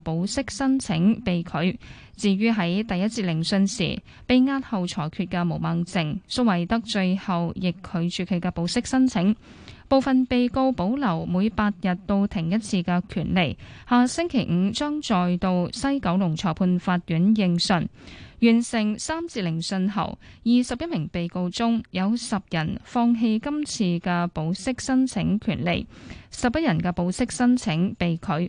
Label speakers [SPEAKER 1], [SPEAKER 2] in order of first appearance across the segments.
[SPEAKER 1] 保釋申請被拒。至於喺第一節聆訊時被押後裁決嘅毛孟靜，蘇惠德最後亦拒絕佢嘅保釋申請。部分被告保留每8日到庭一次嘅權利，下星期5將再到西九龍裁判法院應訊。完成3節聆訊後，21名被告中有10人放棄今次嘅保釋申請權利，11人嘅保釋申請被拒。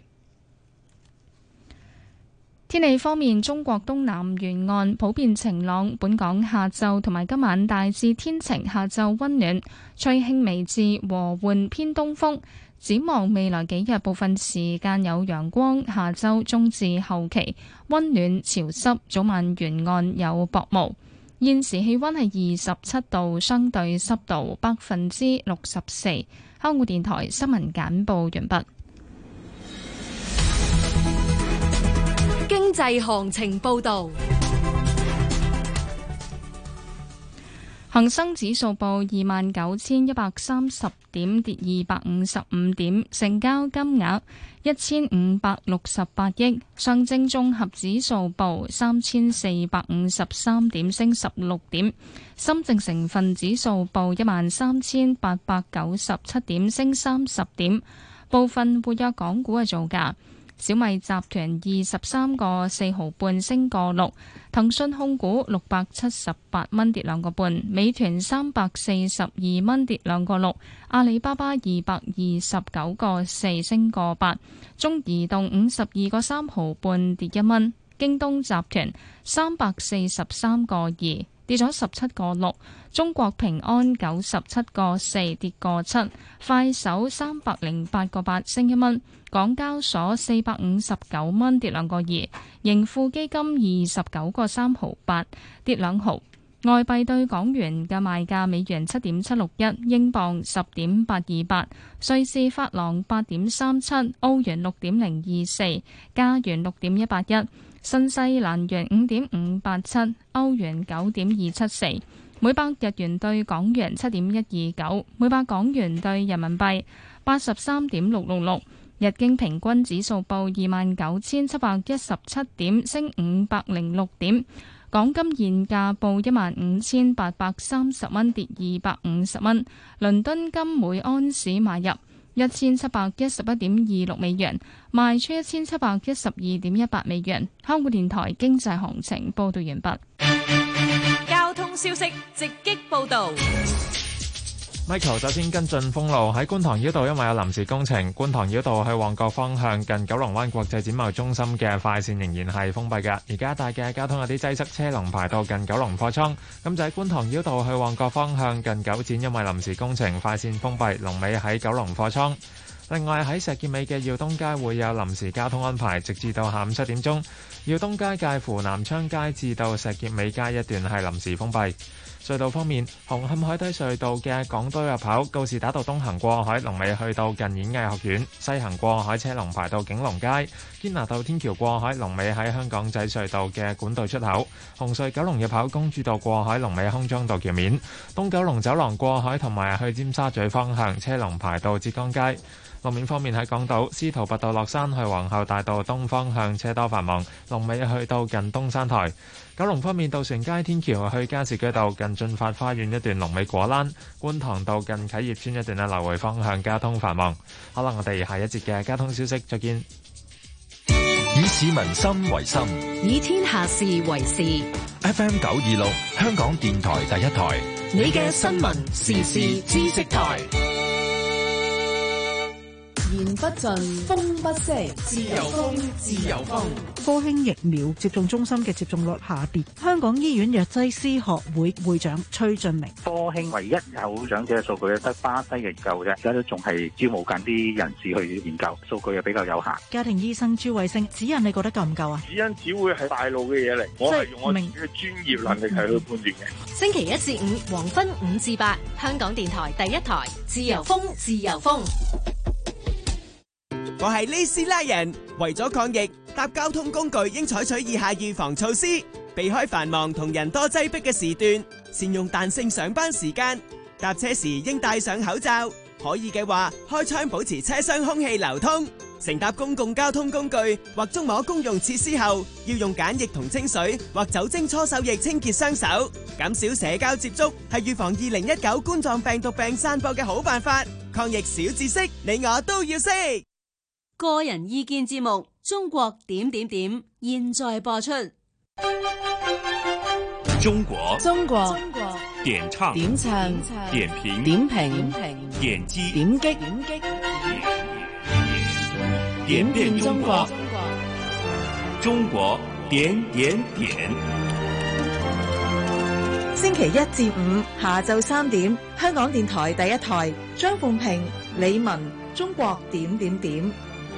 [SPEAKER 1] 天氣方面，中國東南沿岸普遍晴朗，本港下晝同埋今晚大致天晴，下晝溫暖，吹輕微至和緩偏東風。展望未來幾日，部分時間有陽光，下週中至後期溫暖潮濕，早晚沿岸有薄霧。現時氣溫係27度，相對濕度64%。香港電台新聞簡報完畢。
[SPEAKER 2] 經濟行情報道，
[SPEAKER 1] 恒生指數報29,130點，跌255點，成交金額1568億。上證綜合指數報3453點，升16點。深證成分指數報13897點，升30點。部分活躍港股嘅造價。小米集團23個4毫半升個6，騰訊控股678蚊跌2個半，美團342蚊跌2個6，阿里巴巴229個4升個8，中移動52個3毫半跌1蚊，京東集團343個2跌咗17個6，中國平安97個4跌個7，快手308個8升1蚊，港交所459蚊跌2個2，盈富基金29個3毫8跌2毫。外幣對港元嘅賣價：美元7.761，英鎊10.828，瑞士法郎8.37，歐元6.024，加元6.181。新西蘭元5.587，歐元9.274，每百日元對港元7.129，每百港元對人民幣83.666。日經平均指數報29,717點，升506點。港金現價報15,830蚊，跌250蚊。倫敦金每安士買入1711.26美元，賣出1712.18美元。香港電台經濟行情報道完畢。
[SPEAKER 2] 交通消息直擊報道。
[SPEAKER 3] Michael 首先跟進封路，喺觀塘繞道，因為有臨時工程，觀塘繞道去旺角方向近九龍灣國際展貿中心嘅快線仍然係封閉嘅。而家大嘅交通有啲擠塞，車龍排到近九龍貨倉。咁就喺觀塘繞道去旺角方向近九展，因為臨時工程，快線封閉，龍尾喺九龍貨倉。另外喺石硤尾嘅耀東街會有臨時交通安排，直至到下午7點鐘。耀東街介乎南昌街至到石硤尾街一段係臨時封閉。隧道方面，紅磡海底隧道嘅港島入口告士打道東行過海，龍尾去到近演藝學院；西行過海車龍排到景隆街。堅拿道天橋過海，龍尾喺香港仔隧道嘅管道出口。紅隧九龍入口公主道過海，龍尾康莊道橋面。東九龍走廊過海同埋去尖沙咀方向車龍排到浙江街。路面方面喺港島司徒拔道落山去皇后大道東方向車多繁忙，龍尾去到近東山台。九龍方面，渡船街天橋去加士居道近駿發花園一段龍尾果欄，觀塘道近啟業邨一段來回方向交通繁忙。好啦，我哋下一節嘅交通消息再見。
[SPEAKER 4] 以市民心為心，
[SPEAKER 2] 以天下事為事。
[SPEAKER 4] FM 926香港電台第一台，
[SPEAKER 2] 你嘅新聞時事知識台。
[SPEAKER 5] 言不盡，風不息，自由風，自由風。
[SPEAKER 6] 科興疫苗接種中心嘅接種率下跌。香港醫院藥劑師學會會長崔俊明：
[SPEAKER 7] 科興唯一有長者嘅數據得巴西研究啫，而家都仲係招募緊啲人士去研究，數據又比較有限。
[SPEAKER 6] 家庭醫生朱慧星：指引你覺得夠唔夠啊？
[SPEAKER 8] 指引只會係大路嘅嘢嚟，我係用我自己嘅專業能力係去判斷嘅。
[SPEAKER 2] 星期1至5黃昏5至8，香港電台第一台，自由風，自由風。
[SPEAKER 9] 我係李斯拉人，為咗抗疫，搭交通工具應採取以下預防措施：避開繁忙同人多擠迫嘅時段，善用彈性上班時間，搭車時應戴上口罩，可以嘅話開窗保持車廂空氣流通， 乘搭公共交通工具或觸摸公用設施後，要用梘液同清水或酒精搓手液清潔雙手。減少社交接觸係預防2019冠狀病毒病散播嘅好辦法。抗疫小知識，你我都要識。
[SPEAKER 2] 個人意見節目《中國點點點》現在播出。
[SPEAKER 4] 中國點唱點評點擊點變中國，中國點點點。
[SPEAKER 10] 星期一至五下晝3點，香港電台第一台，張鳳平、李文，中國點點點。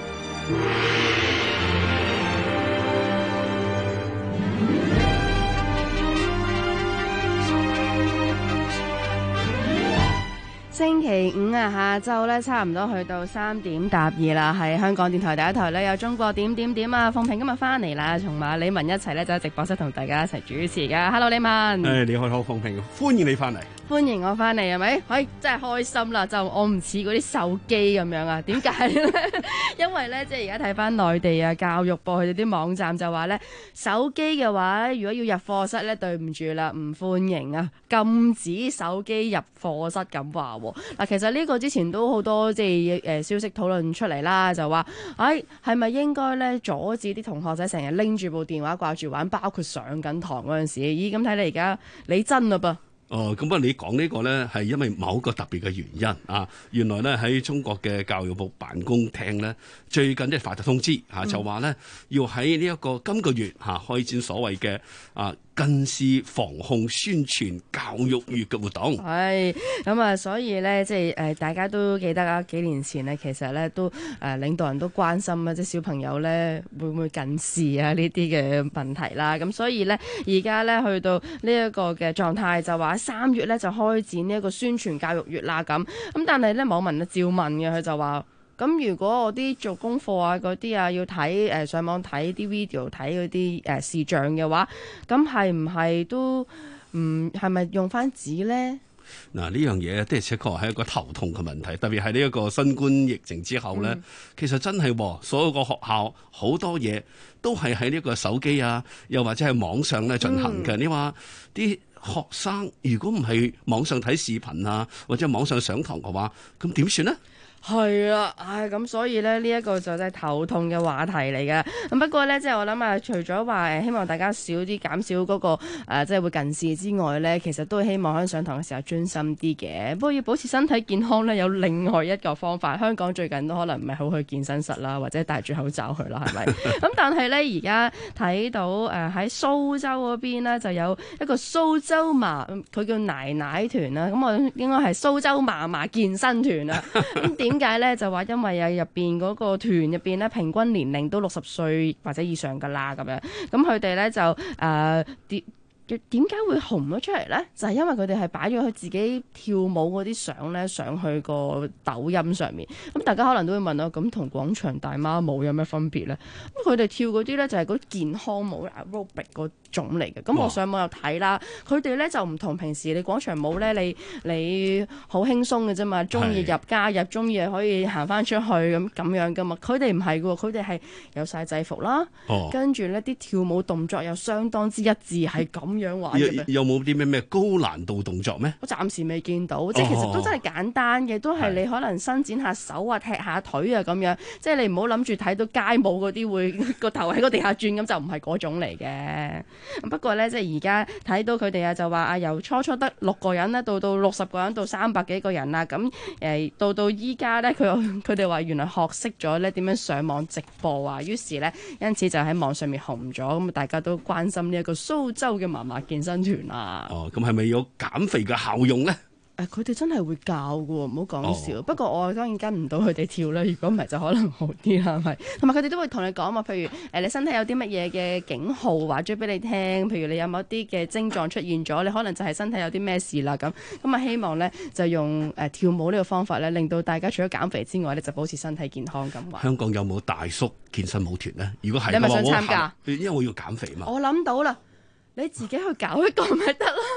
[SPEAKER 11] 星期五下晝咧差唔多去到3點搭2啦，係香港電台第一台咧有中國點點點啊！鳳平今日翻嚟啦，同埋李文一齊咧就喺直播室同大家一齊主持噶。Hello， 李文。
[SPEAKER 12] 你好，鳳平，歡迎你翻嚟。
[SPEAKER 11] 歡迎我翻嚟係咪？真係開心啦！就我唔似嗰啲手機咁樣啊？點解咧？因為咧，即係而家睇翻內地啊，教育部佢哋啲網站就話咧，手機嘅話咧，如果要入課室咧，對唔住啦，唔歡迎啊，禁止手機入課室咁話。嗱，其實呢個之前都好多即係消息討論出嚟啦，就話係咪應該咧阻止啲同學仔成日拎住部電話掛住玩，包括上緊堂嗰陣時。咦，咁睇你而家你真啦噃。
[SPEAKER 12] 咁不過你講呢個呢，係因為某個特別嘅原因啊。原來呢，喺中國嘅教育部辦公廳呢，最近即係發咗通知就話呢，要喺呢一個今個月開展所謂嘅近視防控宣傳教育月嘅活動。係
[SPEAKER 11] 咁啊，所以咧，即係大家都記得啊，幾年前呢，其實咧都領導人都關心啊，即係小朋友咧會唔會近視啊呢啲嘅問題啦。咁所以咧，而家咧去到呢一個嘅狀態，就話3月咧就開展呢一個宣傳教育月啦。咁但係咧網民啊照問嘅，佢就話。咁如果我啲做功課啊嗰啲啊要睇上網睇啲 video 睇嗰啲視像嘅話，咁係唔係都係咪用翻紙咧？
[SPEAKER 12] 嗱，呢樣嘢的而且確係一個頭痛嘅問題，特別係呢一個新冠疫情之後咧，其實真係所有個學校好多嘢都係喺呢個手機啊，又或者係網上咧進行嘅。你話啲學生如果唔係網上睇視頻啊，或者網上上堂嘅話，咁點算呢？
[SPEAKER 11] 係啊，咁所以咧呢一個就真係頭痛嘅話題嚟嘅。咁不過咧，即係我諗除咗話希望大家少啲減少嗰個即係會近視之外咧，其實都希望喺上堂嘅時候專心啲嘅。不過要保持身體健康咧，有另外一個方法。香港最近都可能唔係好去健身室啦，或者戴住口罩去啦，係咪？咁但係咧而家睇到喺蘇州嗰邊咧就有一個蘇州佢叫奶奶團啦。咁我應該係蘇州嫲嫲健身團啊。咁點解咧？就話因為入邊嗰個團入邊咧，平均年齡都60歲或者以上噶啦，咁樣。咁佢哋咧就點解會紅咗出嚟咧？就係因為佢哋係擺咗佢自己跳舞嗰啲相咧上去個抖音上面。咁大家可能都會問啊，咁同廣場大媽舞有咩分別咧？咁佢哋跳嗰啲咧就係嗰啲健康舞 aerobic 嗰種嚟嘅。咁我上網又睇啦，佢哋咧就唔同平時你廣場舞咧，你好輕鬆嘅啫嘛，中意入加入，中意可以行翻出去咁樣噶嘛。佢哋唔係嘅喎，佢哋係有晒制服啦，跟住咧啲跳舞動作又相當之一致，係咁樣玩嘅。有冇啲咩高難度動作咩？我暫時未見到，即係其實都真係簡單嘅，都係你可能伸展下手啊、踢下腿啊咁樣。即係你唔好諗住睇到街舞嗰啲會個頭喺個地下轉，咁就唔係嗰種嚟嘅。不過咧，即係而家睇到佢哋啊，就話由初得6個人咧，到60個人，到300幾個人啦。咁到依家咧，佢哋話原來學識咗咧點樣上網直播啊，於是咧因此就喺網上面紅咗。咁大家都關心呢一個蘇州嘅嫲嫲健身團啊。咁係咪有減肥嘅效用咧？佢哋真係會教㗎喎，唔好講笑。不過我當然跟唔到佢哋跳啦。如果唔係就可能好啲啦，係咪？同埋佢哋都會同你講嘛，譬如你身體有啲乜嘢嘅警號話咗俾你聽，譬如你有某啲嘅症狀出現咗，你可能就係身體有啲咩事啦咁。咁啊希望咧就用跳舞呢個方法咧，令到大家除咗減肥之外咧，就保持身體健康咁話。香港有冇大叔健身舞團咧？如果係，你係咪想參加？因為我要減肥嘛。我諗到啦，你自己去搞一個咪得咯。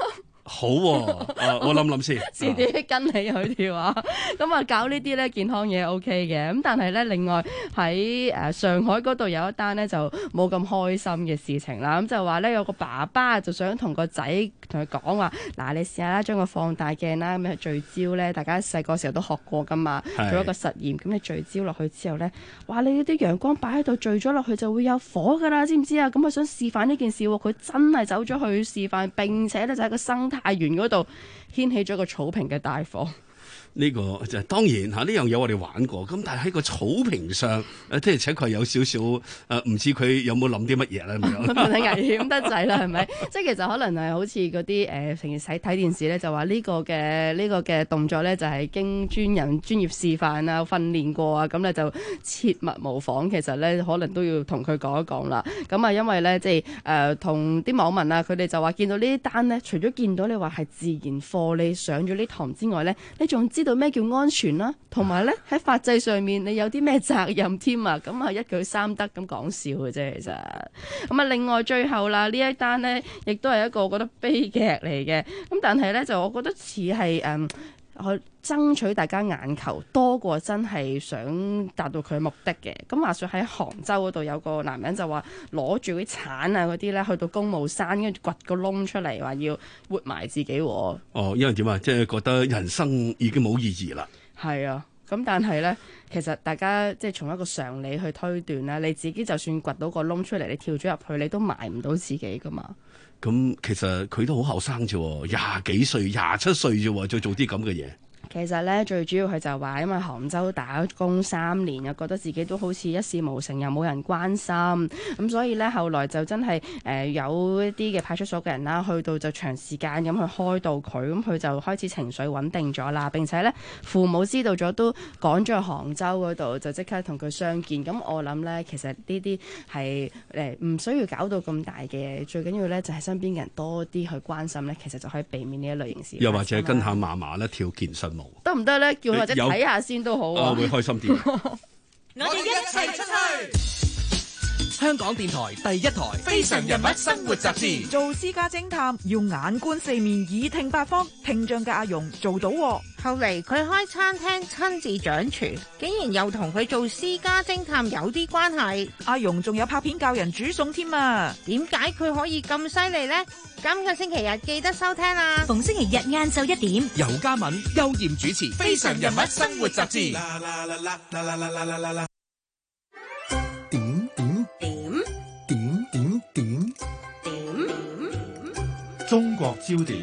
[SPEAKER 12] 好喎，我諗先，
[SPEAKER 11] 遲啲跟你去跳啊！咁啊，搞呢啲咧健康嘢 OK 嘅，咁但係咧，另外喺上海嗰度有一單咧就冇咁開心嘅事情啦。咁就話咧有個爸爸就想同個仔同佢講話，嗱，你試下啦，將個放大鏡啦咁去聚焦咧，大家細個時候都學過噶嘛，做一個實驗，咁你聚焦落去之後咧，哇！你啲陽光擺喺度聚咗落去就會有火噶啦，知唔知啊？咁佢想示範呢件事喎，佢真係走咗去示範，並且咧就喺個生態太原嗰度掀起咗個草坪嘅大火。
[SPEAKER 12] 呢個就當然呢樣嘢我哋玩過，咁但係喺個草坪上，即係佢有少少唔知佢有冇諗啲乜嘢咧咁樣，
[SPEAKER 11] 危險得滯啦，係咪？即係其實可能係好似嗰啲成日睇電視咧，就話呢個嘅動作咧就係經專業示範啊、訓練過啊，咁咧就切勿模仿。其實咧可能都要同佢講一講啦。咁啊，因為咧即係同啲網民啊，佢哋就話見到呢啲單咧，除咗見到你話係自然課，你上咗呢堂之外咧，你仲知道咩叫安全啦，同埋咧喺法制上面你有啲咩責任添啊？咁啊一舉三得咁講笑嘅啫，其實咁啊另外最後啦呢一單咧，亦都係一個我覺得悲劇嚟嘅。咁但係咧就我覺得似係去爭取大家眼球多過真係想達到佢嘅目的嘅。咁話說喺杭州嗰度有個男人就話攞住啲鏟啊嗰啲咧去到公務山，跟住掘個窿出嚟，話要活埋自己。哦，
[SPEAKER 12] 因為點啊？即係覺得人生已經冇意義啦。係
[SPEAKER 11] 啊。咁但係咧，其實大家即係從一個常理去推斷啦，你自己就算掘到個窿出嚟，你跳咗入去，你都埋唔到自己噶嘛。
[SPEAKER 12] 咁其實佢都好後生啫，廿幾歲、27歲啫，再做啲咁嘅嘢。
[SPEAKER 11] 其實咧，最主要佢就話，因為杭州打工3年，又覺得自己都好似一事無成，又冇人關心，咁所以咧後來就真係有一啲嘅派出所嘅人啦，去到就長時間咁去開導佢，咁佢就開始情緒穩定咗啦。並且咧父母知道咗都趕咗去杭州嗰度，就即刻同佢相見。咁我諗咧，其實呢啲係唔需要搞到咁大嘅，最緊要咧就係身邊嘅人多啲去關心咧，其實就可以避免呢一類型事。
[SPEAKER 12] 又或者跟下嫲嫲咧跳健身舞。
[SPEAKER 11] 得唔得咧？叫佢或者睇下先都好啊！
[SPEAKER 12] 會開心啲。
[SPEAKER 5] 我哋一齊出去。香港電台第一台《非常人物生活雜誌》。
[SPEAKER 6] 做私家偵探要眼觀四面，耳聽八方。聽障嘅阿蓉做到喎。
[SPEAKER 13] 後嚟佢開餐廳，親自掌廚，竟然又同佢做私家偵探有啲關係。
[SPEAKER 6] 阿蓉仲有拍片教人煮餸添啊！
[SPEAKER 13] 點解佢可以咁犀利呢？今個星期日記得收聽啦！
[SPEAKER 2] 逢星期日晏晝1點，
[SPEAKER 5] 由嘉敏、邱艷主持《非常人物生活雜誌》。
[SPEAKER 14] 中國焦點。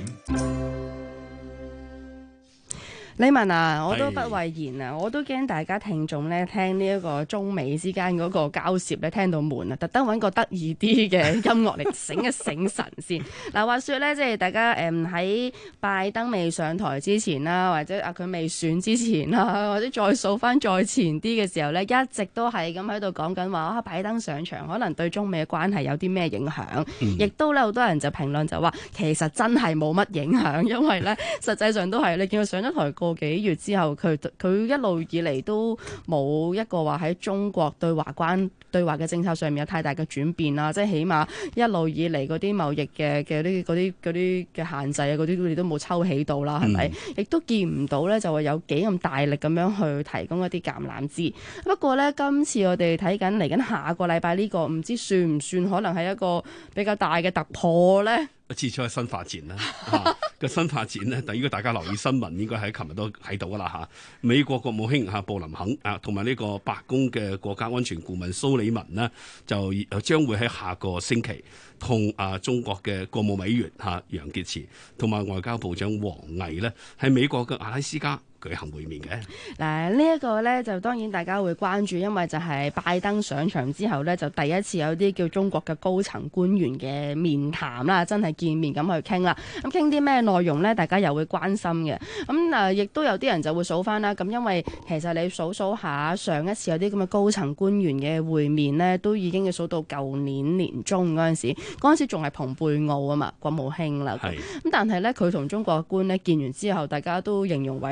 [SPEAKER 11] 李文啊，我都不諱言啊，我都驚大家聽眾咧聽呢一個中美之間嗰個交涉咧聽到悶啊，特登揾個得意啲嘅音樂嚟醒一醒神先。嗱，話說咧，即係大家喺拜登未上台之前啦，或者佢未選之前啦，或者再數翻再前啲嘅時候咧，一直都係咁喺度講緊話拜登上場可能對中美嘅關係有啲咩影響，亦都咧好多人就評論就話其實真係冇乜影響，因為咧實際上都係你見佢上咗台個幾月之後，佢一路以嚟都冇一個話喺中國對華嘅政策上面有太大嘅轉變啦，即係起碼一路以嚟嗰啲貿易嘅嗰啲嘅限制啊，嗰啲佢哋都冇抽起到啦，係咪？亦都見唔到咧，就話有幾咁大力咁樣去提供一啲橄欖枝。不過咧，今次我哋睇緊嚟緊下個禮拜呢個，唔知算唔算可能係一個比較大嘅突破咧？
[SPEAKER 12] 始終係新發展啦，個新發展咧，如果大家留意新聞，應該喺琴日都睇到噶啦嚇。美國國務卿布林肯同埋呢個白宮嘅國家安全顧問蘇里文呢，就將會喺下個星期同中國嘅國務委員楊潔篪同埋外交部長王毅呢，喺美國嘅阿拉斯加舉行會面嘅。
[SPEAKER 11] 嗱，呢一個呢，就當然大家會關注，因為就係拜登上場之後呢，就第一次有啲叫中國嘅高層官員嘅面談啦，真係見面咁去傾啦。咁傾啲咩內容呢？大家又會關心嘅。咁亦都有啲人就會數翻啦。咁因為其實你數下上一次有啲咁嘅高層官員嘅會面呢，都已經要數到舊年年中嗰陣時仲係蓬佩奧啊嘛，國務卿啦。咁但係呢，佢同中國官呢見完之後，大家都形容為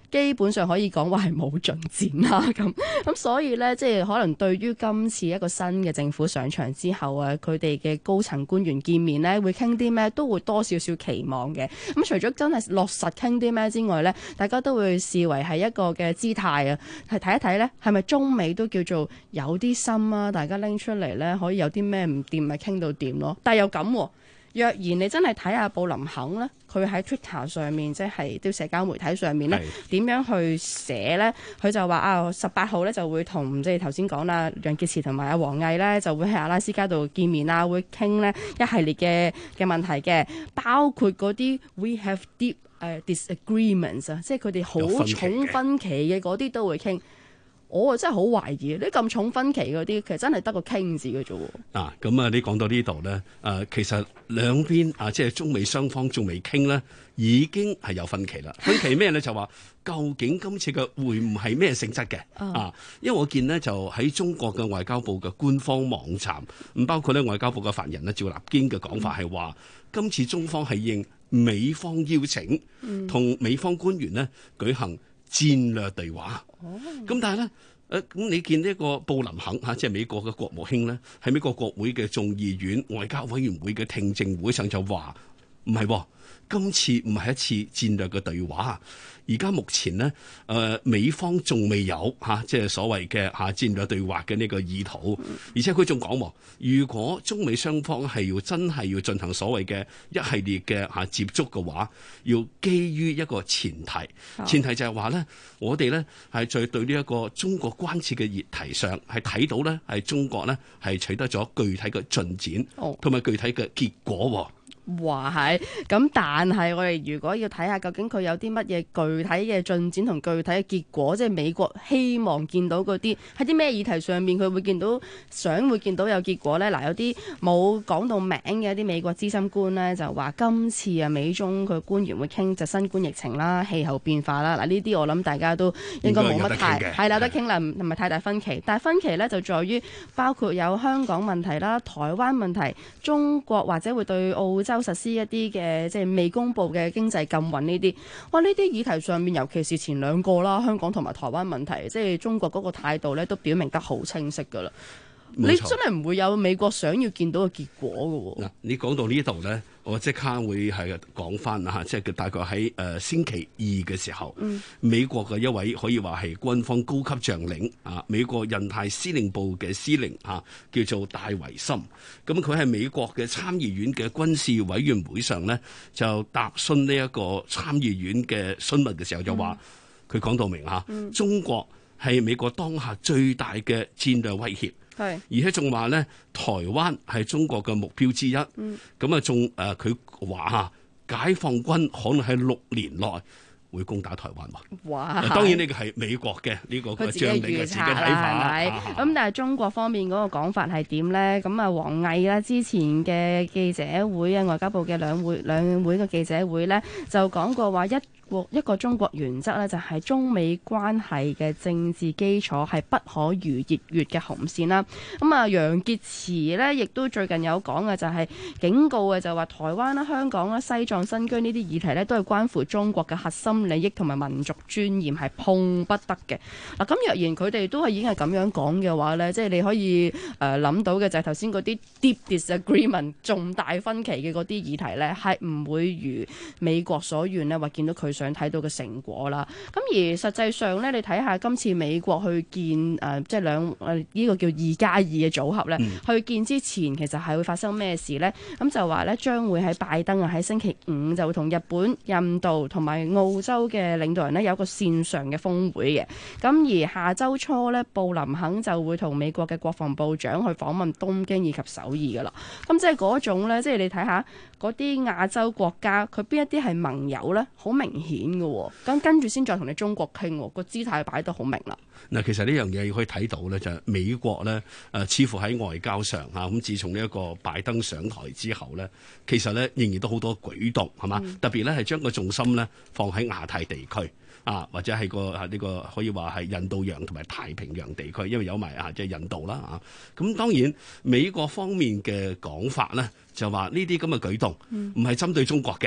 [SPEAKER 11] 基本上可以講話係冇進展啦。咁所以呢，即係可能對於今次一個新嘅政府上場之後啊，佢哋嘅高層官員見面呢，會傾啲咩，都會多少少期望嘅。咁除咗真係落實傾啲咩之外呢，大家都會視為係一個嘅姿態啊，係睇一睇呢，係咪中美都叫做有啲心啊？大家拎出嚟呢，可以有啲咩唔掂咪傾到掂咯。但係又咁喎。若然你真係睇下布林肯呢，佢喺 Twitter 上面，即係啲社交媒體上面呢，點樣去寫呢？佢就話18號呢就會同即係頭先講啦，楊潔篪同埋阿王毅呢就會喺阿拉斯加度見面啊，會傾呢一系列嘅問題嘅，包括嗰啲 We have deep disagreements 啊，即係佢哋好重分歧嘅嗰啲都會傾。我真係好懷疑，呢咁重分歧嗰啲，其實真係得個傾字嘅啫喎。
[SPEAKER 12] 咁啊，你講到呢度咧，其實兩邊即係中美雙方仲未傾咧，已經係有分歧啦。分歧咩咧？就話究竟今次嘅會唔係咩性質嘅？因為我見呢，就喺中國嘅外交部嘅官方網站，咁包括咧外交部嘅發言人咧趙立堅嘅講法係話，今次中方係應美方邀請，同美方官員呢舉行戰略對話。咁但係咧，咁你見呢個布林肯即係美國嘅國務卿咧，喺美國國會嘅眾議院外交委員會嘅聽證會上就話唔係，今次唔係一次戰略嘅對話。而家目前呢，美方仲未有即係所謂嘅戰略對話嘅呢個意圖，而且佢仲講，如果中美雙方係真係要進行所謂嘅一系列嘅接觸嘅話，要基於一個前提就係話咧，我哋咧係在對呢一個中國關切嘅議題上係睇到咧係中國咧係取得咗具體嘅進展，同埋具體嘅結果。
[SPEAKER 11] 話係咁，但係我哋如果要睇下究竟佢有啲乜嘢具體嘅進展同具體嘅結果，即係美國希望見到嗰啲喺啲咩議題上面佢會見到會見到有結果呢？有啲冇講到名嘅一啲美國資深官呢，就話今次美中佢官員會傾就新冠疫情啦、氣候變化啦。呢啲我諗大家都應該冇乜太係啦，得傾啦，唔係太大分歧。但係分歧呢，就在於包括有香港問題啦、台灣問題、中國或者會對澳洲實施一啲嘅即係未公布嘅經濟禁運呢啲，呢啲議題上面，尤其是前兩個啦，香港同埋台灣問題，即係中國嗰個態度咧，都表明得好清晰噶啦。你真係唔會有美國想要見到嘅結果噶。
[SPEAKER 12] 你講到呢度咧，我即刻會係講翻即係大概喺星期二嘅時候，美國嘅一位可以話係軍方高級將領美國印太司令部嘅司令叫做戴維森。咁佢喺美國嘅參議院嘅軍事委員會上呢，就答詢呢一個參議院嘅詢問嘅時候就話，佢講到明中國係美國當下最大嘅戰略威脅。而且仲話咧，台灣係中國嘅目標之一。咁佢話解放軍可能喺6年內會攻打台灣。哇！當然呢個係美國嘅呢個將領嘅自己睇法。
[SPEAKER 11] 咁但係中國方面嗰個講法係點咧？咁王毅啦，之前嘅記者會外交部嘅兩會嘅記者會咧，就講過話一個中國原則咧，就係中美關係嘅政治基礎係不可逾越嘅紅線啦。楊潔篪呢，亦都最近有講嘅就係警告嘅，就話台灣啦、香港啦、西藏、新疆呢啲議題呢，都係關乎中國嘅核心利益同埋民族尊嚴，係碰不得嘅。咁若然佢哋都係已經係咁樣講嘅話呢，即係你可以諗到嘅就係頭先嗰啲 deep disagreement 重大分歧嘅嗰啲議題呢，係唔會如美國所願呢，話見到佢想睇到嘅成果啦。咁而實際上呢，你睇下今次美國去見即係呢個叫2+2嘅組合呢，去見之前其實係會發生咩事呢？咁就話呢，將會喺拜登喺星期5就會同日本、印度同埋澳洲嘅領導人呢有一個線上嘅峰會嘅。咁而下週初呢，布林肯就會同美國嘅國防部長去訪問東京以及首爾㗎啦。咁即係嗰種呢，即係你睇下嗰啲亞洲國家，佢邊一啲係盟友呢？好明顯嘅喎。咁跟住先再同你中國傾，個姿態擺得好明啦。
[SPEAKER 12] 嗱，其實呢樣嘢可以睇到咧，就係美國咧，似乎喺外交上咁自從呢一個拜登上台之後咧，其實咧仍然都好多舉動係嘛，特別咧係將個重心咧放喺亞太地區或者係呢個可以話係印度洋同埋太平洋地區，因為有埋即係印度啦咁當然美國方面嘅講法咧，就話呢啲咁嘅舉動唔係針對中國嘅。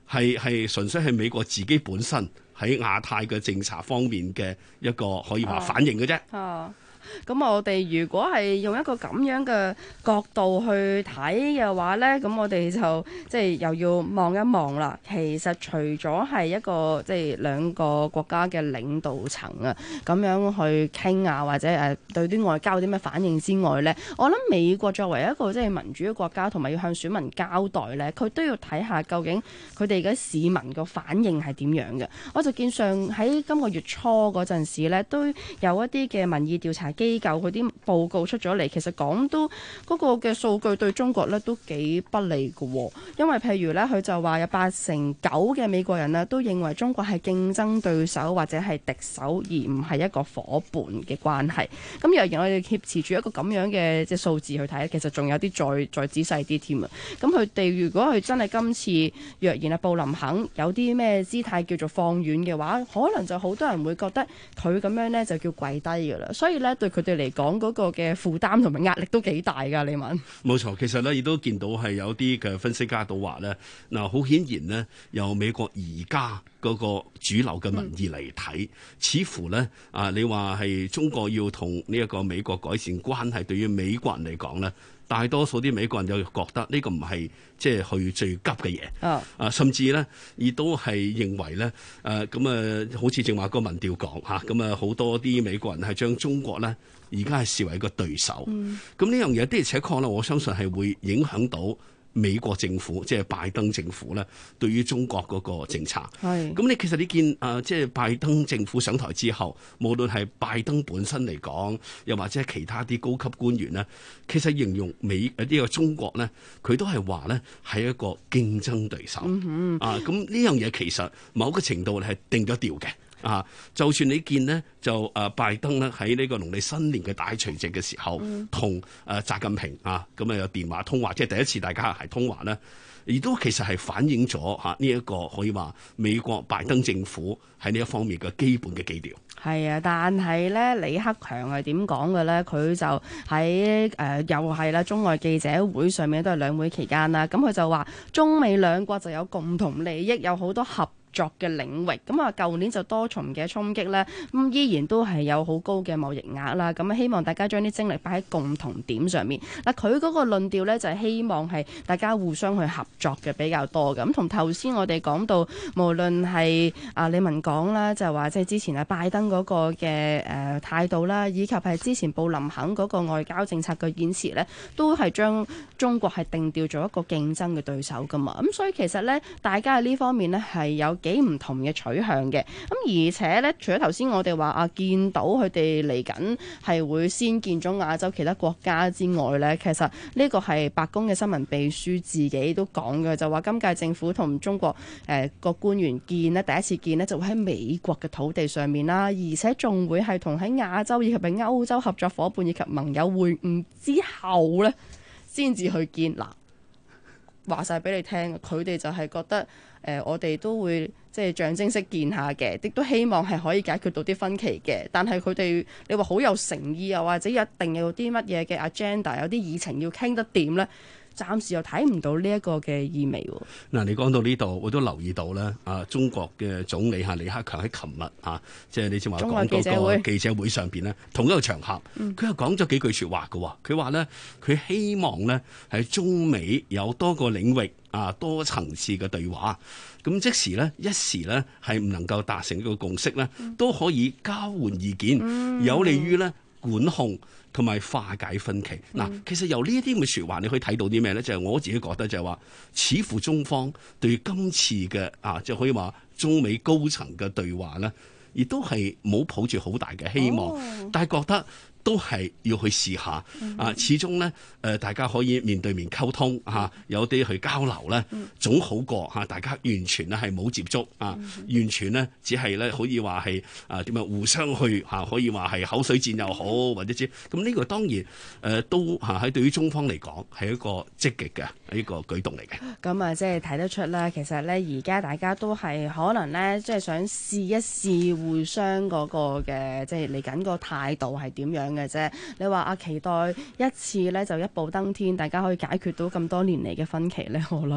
[SPEAKER 12] 係純粹係美國自己本身喺亞太嘅政策方面嘅一個可以話反應嘅啫。
[SPEAKER 11] 咁我哋如果係用一個咁樣嘅角度去睇嘅話呢，咁我哋就即係又要望一望啦。其實除咗係一個即係兩個國家嘅領導層啊，咁樣去傾啊，或者對啲外交有啲咩反應之外呢，我諗美國作為一個即係民主嘅國家，同埋要向選民交代呢，佢都要睇下究竟佢哋嘅市民個反應係點樣嘅。我就見上喺今個月初嗰陣時呢，都有一啲嘅民意調查機構佢啲報告出咗嚟，其實講都嗰個嘅數據對中國咧都幾不利嘅喎。因為譬如咧，佢就話有89%嘅美國人咧都認為中國係競爭對手或者係敵手，而唔係一個伙伴嘅關係。咁若然我哋挾持住一個咁樣嘅即係數字去睇，其實仲有啲再仔細啲添啊。咁佢哋如果佢真係今次若然布林肯有啲咩姿態叫做放軟嘅話，可能就好多人會覺得佢咁樣咧就叫跪低㗎啦。所以咧對佢哋嚟講嗰個嘅負擔同埋壓力都幾大㗎，李文。冇
[SPEAKER 12] 錯，其實咧亦都見到係有啲嘅分析家都話咧，嗱好顯然呢，由美國而家嗰個主流嘅民意嚟睇，似乎咧你話係中國要同呢一個美國改善關係，對於美國人嚟講咧，大多數啲美國人就覺得呢個唔係即係去最急嘅嘢，甚至咧亦都係認為咧好似正話個民調講嚇，咁啊好多啲美國人係將中國咧而家係視為一個對手，咁呢樣嘢的而且確咧，我相信係會影響到美國政府，即係拜登政府咧，對於中國嗰個政策。咁其實你見即係拜登政府上台之後，無論係拜登本身嚟講，又或者係其他啲高級官員咧，其實形容呢個中國咧，佢都係話咧係一個競爭對手。咁呢樣嘢其實某個程度係定咗調嘅。就算你見呢，就拜登呢喺呢個農曆新年嘅大除夕嘅時候，同習近平咁有電話通話，即係第一次大家係通話呢，亦都其實係反映咗呢一個可以話美國拜登政府喺呢一方面嘅基本嘅基調。係啊，但係咧李克強係點講嘅咧？佢就喺又係啦，中外記者會上面都係兩會期間啦，咁佢就話中美兩國就有共同利益，有好多合作嘅領域，咁啊舊年就多重嘅衝擊咧，咁依然都係有好高嘅貿易額啦，咁希望大家將啲精力擺喺共同點上面。嗱，佢嗰個論調咧就係希望係大家互相去合作嘅比較多嘅，咁同頭先我哋講到，無論係李文講啦，就係話即係之前拜登嗰個嘅態度啦，以及係之前布林肯嗰個外交政策嘅演辭咧，都係將中國係定調做一個競爭嘅對手噶嘛，咁所以其實咧，大家喺呢方面咧係有幾唔同嘅取向嘅，咁而且咧，除咗頭先我哋話見到佢哋嚟緊係會先見咗亞洲其他國家之外咧，其實呢個係白宮嘅新聞秘書自己都講嘅，就話今屆政府同中國個官員見呢，第一次見呢就會喺美國嘅土地上面啦，而且仲會係同喺亞洲以及係歐洲合作伙伴以及盟友會晤之後咧，先至去見。嗱，話晒俾你聽，佢哋就係覺得我哋都會即係象徵式見下嘅，亦都希望係可以解決到啲分歧嘅。但係佢哋你話好有誠意啊，或者一定有啲乜嘢嘅 agenda， 有啲議程要傾得掂呢？暫時又睇唔到呢一個嘅意味喎。嗱，你講到呢度，我都留意到咧，中國嘅總理李克強喺琴日即係你正話講嗰個記者會上邊呢，同一個場合，佢又講咗幾句説話嘅喎。佢話咧，佢希望咧喺中美有多個領域多層次嘅對話。咁即時咧，一時咧係唔能夠達成一個共識咧，都可以交換意見，有利於咧管控同埋化解分歧。其實由呢一啲咁嘅説話，你可以睇到啲咩咧？就係我自己覺得就係話，似乎中方對今次嘅即係可以話中美高層嘅對話咧，亦都係冇抱住好大嘅希望，但係覺得都係要去試下始終咧大家可以面對面溝通有啲去交流咧，總好過大家完全咧係冇接觸完全咧只係咧可以話係點樣互相去可以話係口水戰又好，或者咁呢個當然都喺對於中方嚟講係一個積極嘅一個舉動嚟嘅。咁即係睇得出啦，其實咧而家大家都係可能咧即係想試一試互相嗰個嘅即係嚟緊個態度係點樣嘅啫。你話期待一次咧就一步登天，大家可以解決到咁多年嚟嘅分歧咧，我諗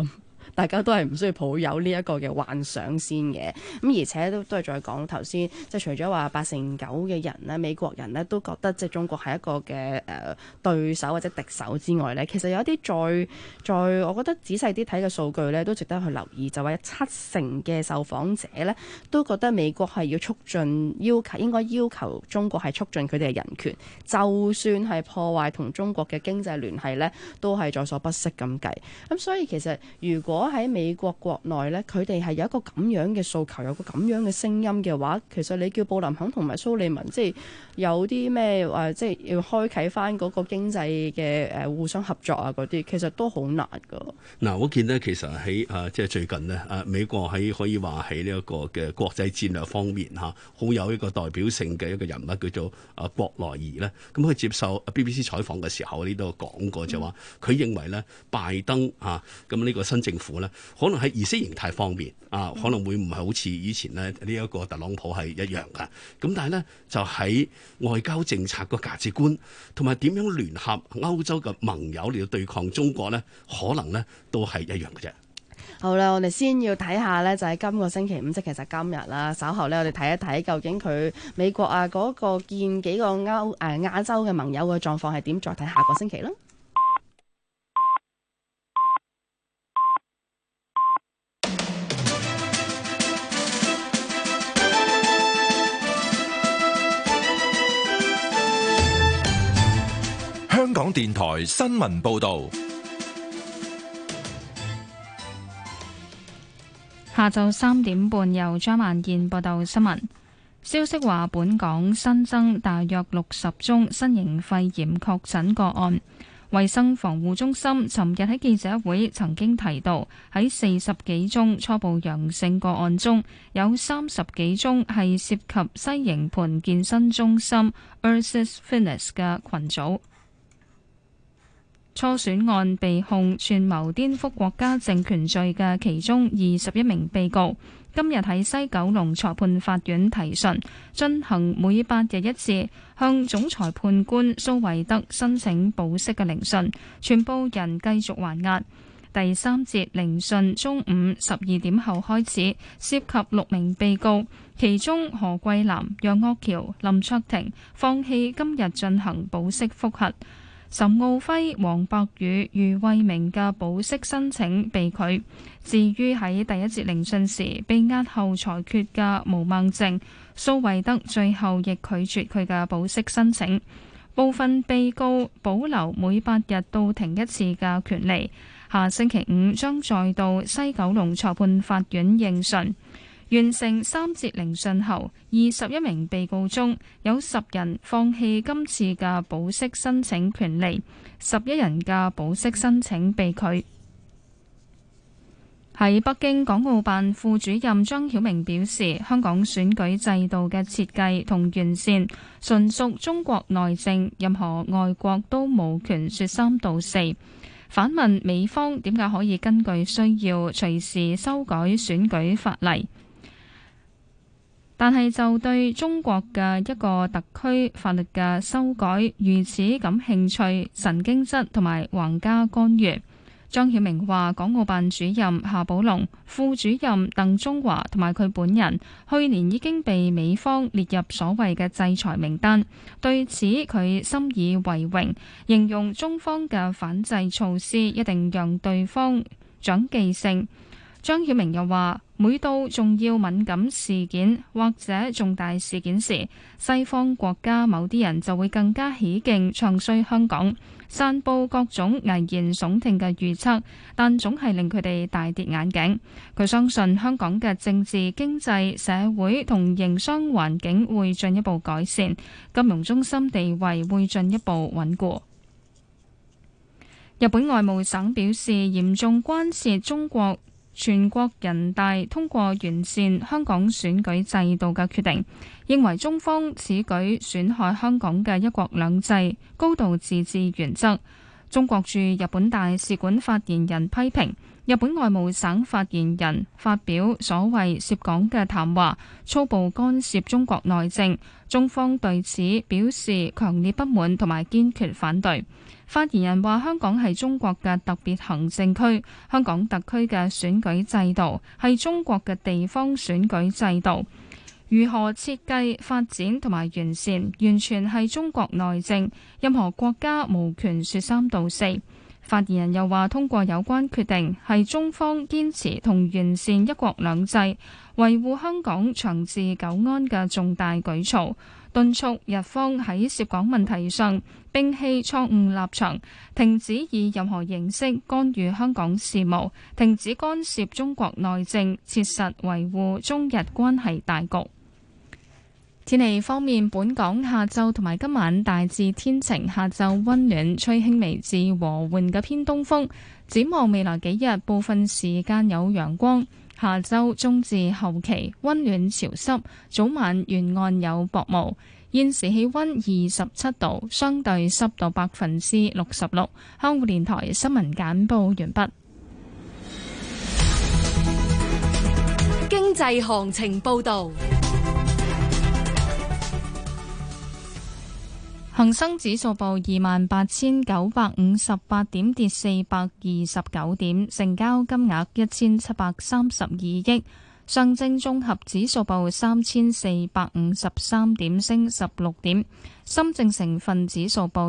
[SPEAKER 11] 大家都係唔需要抱有呢一個嘅幻想先嘅。咁而且都係再講頭先，即係除咗話89%嘅人咧，美國人咧都覺得即係中國係一個嘅對手或者敵手之外咧，其實有一啲再我覺得仔細啲睇嘅數據咧，都值得去留意，就話有70%嘅受訪者咧都覺得美國係要應該要求中國係促進佢哋嘅人權，就算係破壞同中國嘅經濟聯繫咧，都係在所不惜咁計。咁所以其實如果喺美國國內咧，佢哋係有一個咁樣嘅訴求，有個咁樣嘅聲音嘅話，其實你叫布林肯同埋蘇利文即係有啲咩即係要開啟翻嗰個經濟嘅互相合作啊嗰啲，其實都好難噶。
[SPEAKER 12] 嗱，我見呢，其實喺即係最近呢，美國喺可以話喺呢一個嘅國際戰略方面好有一個代表性嘅一個人物叫做博萊儀咧。咁佢接受 BBC 採訪嘅時候，呢度講過就話，佢認為咧拜登咁呢個新政府咧，可能喺意識形態方面可能會唔係好似以前咧呢一個特朗普係一樣噶。咁但係咧就喺外交政策個價值觀同埋點樣聯合歐洲嘅盟友嚟到對抗中國咧，可能咧都係一樣嘅啫。
[SPEAKER 11] 好啦，我哋先要睇下呢，就係今個星期五，即其實今日啦。稍後呢，我哋睇一睇究竟佢美國嗰個見幾個亞洲嘅盟友嘅狀況係點，再睇下個星期啦。
[SPEAKER 15] 香港電台新聞報導。
[SPEAKER 1] 下晝3點半，由張萬燕報道新聞。消息話，本港新增大約60宗新型肺炎確診個案。衛生防護中心尋日喺記者會曾經提到，喺40幾宗初步陽性個案中，有30幾宗係涉及西營盤健身中心 Ursus Fitness 嘅群組。初選案被控串謀顛覆國家政權罪嘅其中21名被告，今日喺西九龍裁判法院提訊，進行每8日一次向總裁判官蘇惠德申請保釋嘅聆訊，全部人繼續還押。第3節聆訊中午12點後開始，涉及6名被告，其中何桂藍、楊岳橋、林卓廷放棄今日進行保釋覆核。岑敖暉、黃伯宇、余慧明嘅保釋申請被拒。至於喺第一節聆訊時被押後裁決嘅毛孟靜、蘇惠德，最後亦拒絕佢嘅保釋申請。部分被告保留每8日到庭一次嘅權利。下星期5將再到西九龍裁判法院應訊。完成3節聆訊後，21名被告中有10人放棄今次嘅保釋申請權利，11人嘅保釋申請被拒。喺北京，港澳辦副主任張曉明表示，香港選舉制度嘅設計同完善純屬中國內政，任何外國都無權說三道四。反問美方點解可以根據需要隨時修改選舉法例，但係就對中國嘅一個特區法律嘅修改如此感興趣、神經質同埋橫加干預。張曉明話，港澳辦主任夏寶龍、副主任鄧中華同埋佢本人去年已經被美方列入所謂嘅制裁名單，對此佢深以為榮，形容中方嘅反制措施一定讓對方長記性。張曉明又話，每到重要敏感事件或者重大事件時，西方國家某啲人就會更加起勁唱衰香港，散佈各種危言聳聽嘅預測，但總係令佢哋大跌眼鏡。佢相信香港嘅政治、經濟、社會同營商環境會進一步改善，金融中心地位會進一步穩固。日本外務省表示，嚴重關切中國全國人大通過完善香港選舉制度嘅決定，認為中方此舉損害香港嘅一國兩制、高度自治原則。中國駐日本大使館發言人批評日本外務省發言人發表所謂涉港嘅談話，粗暴干涉中國內政，中方對此表示強烈不滿同埋堅決反對。 發言人話：香港係中國嘅特別行政區，香港特區嘅選舉制度係中國嘅地方選舉制度。如何設計、發展同埋完善，完全係中國內政，任何國家無權說三道四。發言人又話：通過有關決定係中方堅持同完善一國兩制、維護香港長治久安嘅重大舉措，敦促日方喺涉港問題上摒棄錯誤立場，停止以任何形式干預香港事務，停止干涉中國內政，切實維護中日關係大局。天氣方面，本港下晝同埋今晚大致天晴，下晝溫暖，吹輕微至和緩嘅偏東風。展望未來幾日，部分時間有陽光。下週中至後期溫暖潮濕，早晚沿岸有薄霧。現時氣溫27度，相對濕度66%。香港電台新聞簡報完畢。
[SPEAKER 2] 經濟行情報道。
[SPEAKER 1] 恒生指數報28,958點，跌429點，成交金額1732億。上證綜合指數報3,453點，升16點。深證成分指數報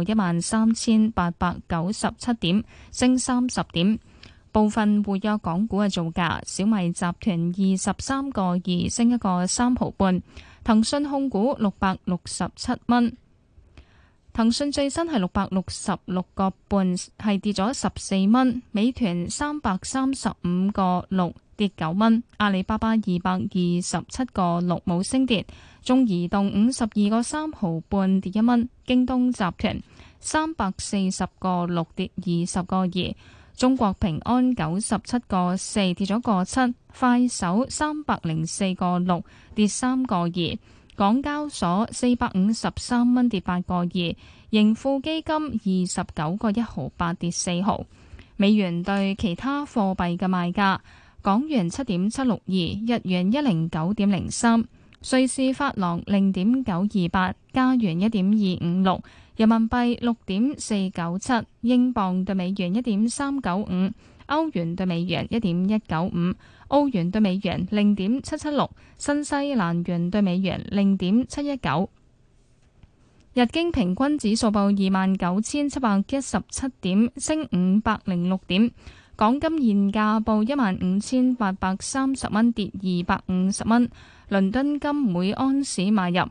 [SPEAKER 1] 13,897點，升30點。部分活躍港股嘅造價：小米集團23個2升1個3毫半，騰訊控股667蚊。騰訊最新係666個半，係跌咗14蚊。美團335個6，跌9蚊。阿里巴巴227個6，冇升跌。中移動52個3毫半，跌1蚊。京東集團340個6，跌20個2。中國平安97個4，跌咗個7。快手304個6，跌3個2。港交所453蚊，跌8個2，盈富基金29個1毫8，跌4毫。美元對其他貨幣嘅賣價：港元7.762，日元109.03，瑞士法郎0.928，加元1.256，人民幣6.497，英鎊對美元1.395，歐元對美元1.195，澳元對美元0.776，新西蘭元對美元0.719。日經平均指數報29,717點，升506點。港金現價報15,830蚊，跌250蚊。倫敦金每安士買入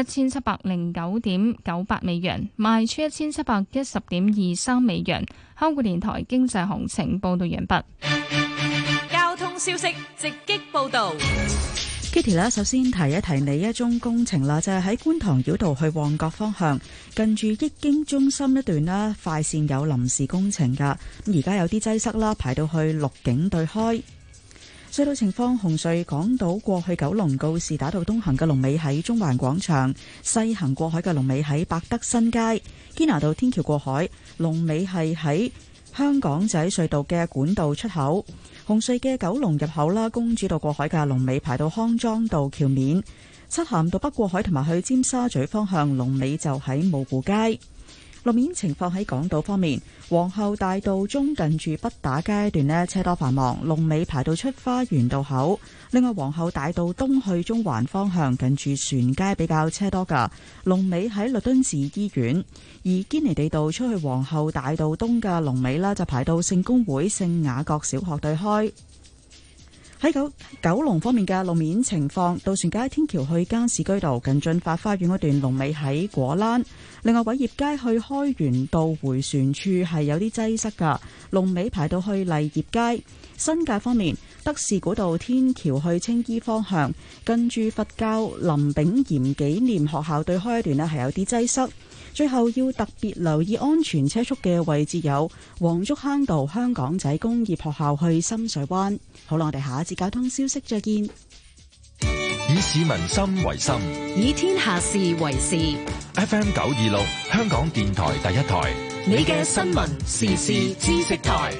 [SPEAKER 1] 1709.98美元，賣出1710.23美元。香港電台經濟行情報道完畢。
[SPEAKER 2] 交通消息直擊報道。
[SPEAKER 6] Kitty 啦，首先提一提你一宗工程啦，就係喺觀塘繞道去旺角方向，近住益京中心一段啦，快線有臨時工程噶，咁而家有啲擠塞啦，排到去鹿景對開。隧道情況：紅隧港島過去九龍告士打道東行嘅龍尾喺中環廣場，西行過海嘅龍尾喺百德新街。堅拿道天橋過海龍尾係喺香港仔隧道嘅管道出口。紅隧嘅九龍入口啦，公主道過海嘅龍尾排到康莊道橋面。漆咸道北過海同埋去尖沙咀方向龍尾就喺蕪湖街。路面情況喺港島方面，皇后大道中近住畢打街一段呢，車多繁忙，龍尾排到出花園道口。另外，皇后大道東去中環方向近住船街比較車多噶，龍尾喺律敦治醫院。而堅尼地道出去皇后大道東嘅龍尾啦，就排到聖公會聖雅各小學對開。喺九龍方面嘅路面情況，渡船街天橋去加士居道近駿發花園嗰段龍尾喺果欄。另外，偉業街去開源道回旋處係有啲擠塞噶，龍尾排到去勵業街。新界方面，德士古道天橋去青衣方向近住佛教林炳炎紀念學校對開一段呢係有啲擠塞。最後要特別留意安全車速嘅位置有黃竹坑道香港仔工業學校去深水灣。好啦，我哋下一節交通消息再見。
[SPEAKER 15] 以市民心為心，
[SPEAKER 2] 以天下事為事。
[SPEAKER 15] FM 926香港電台第一台，
[SPEAKER 2] 你嘅新聞時事知識台。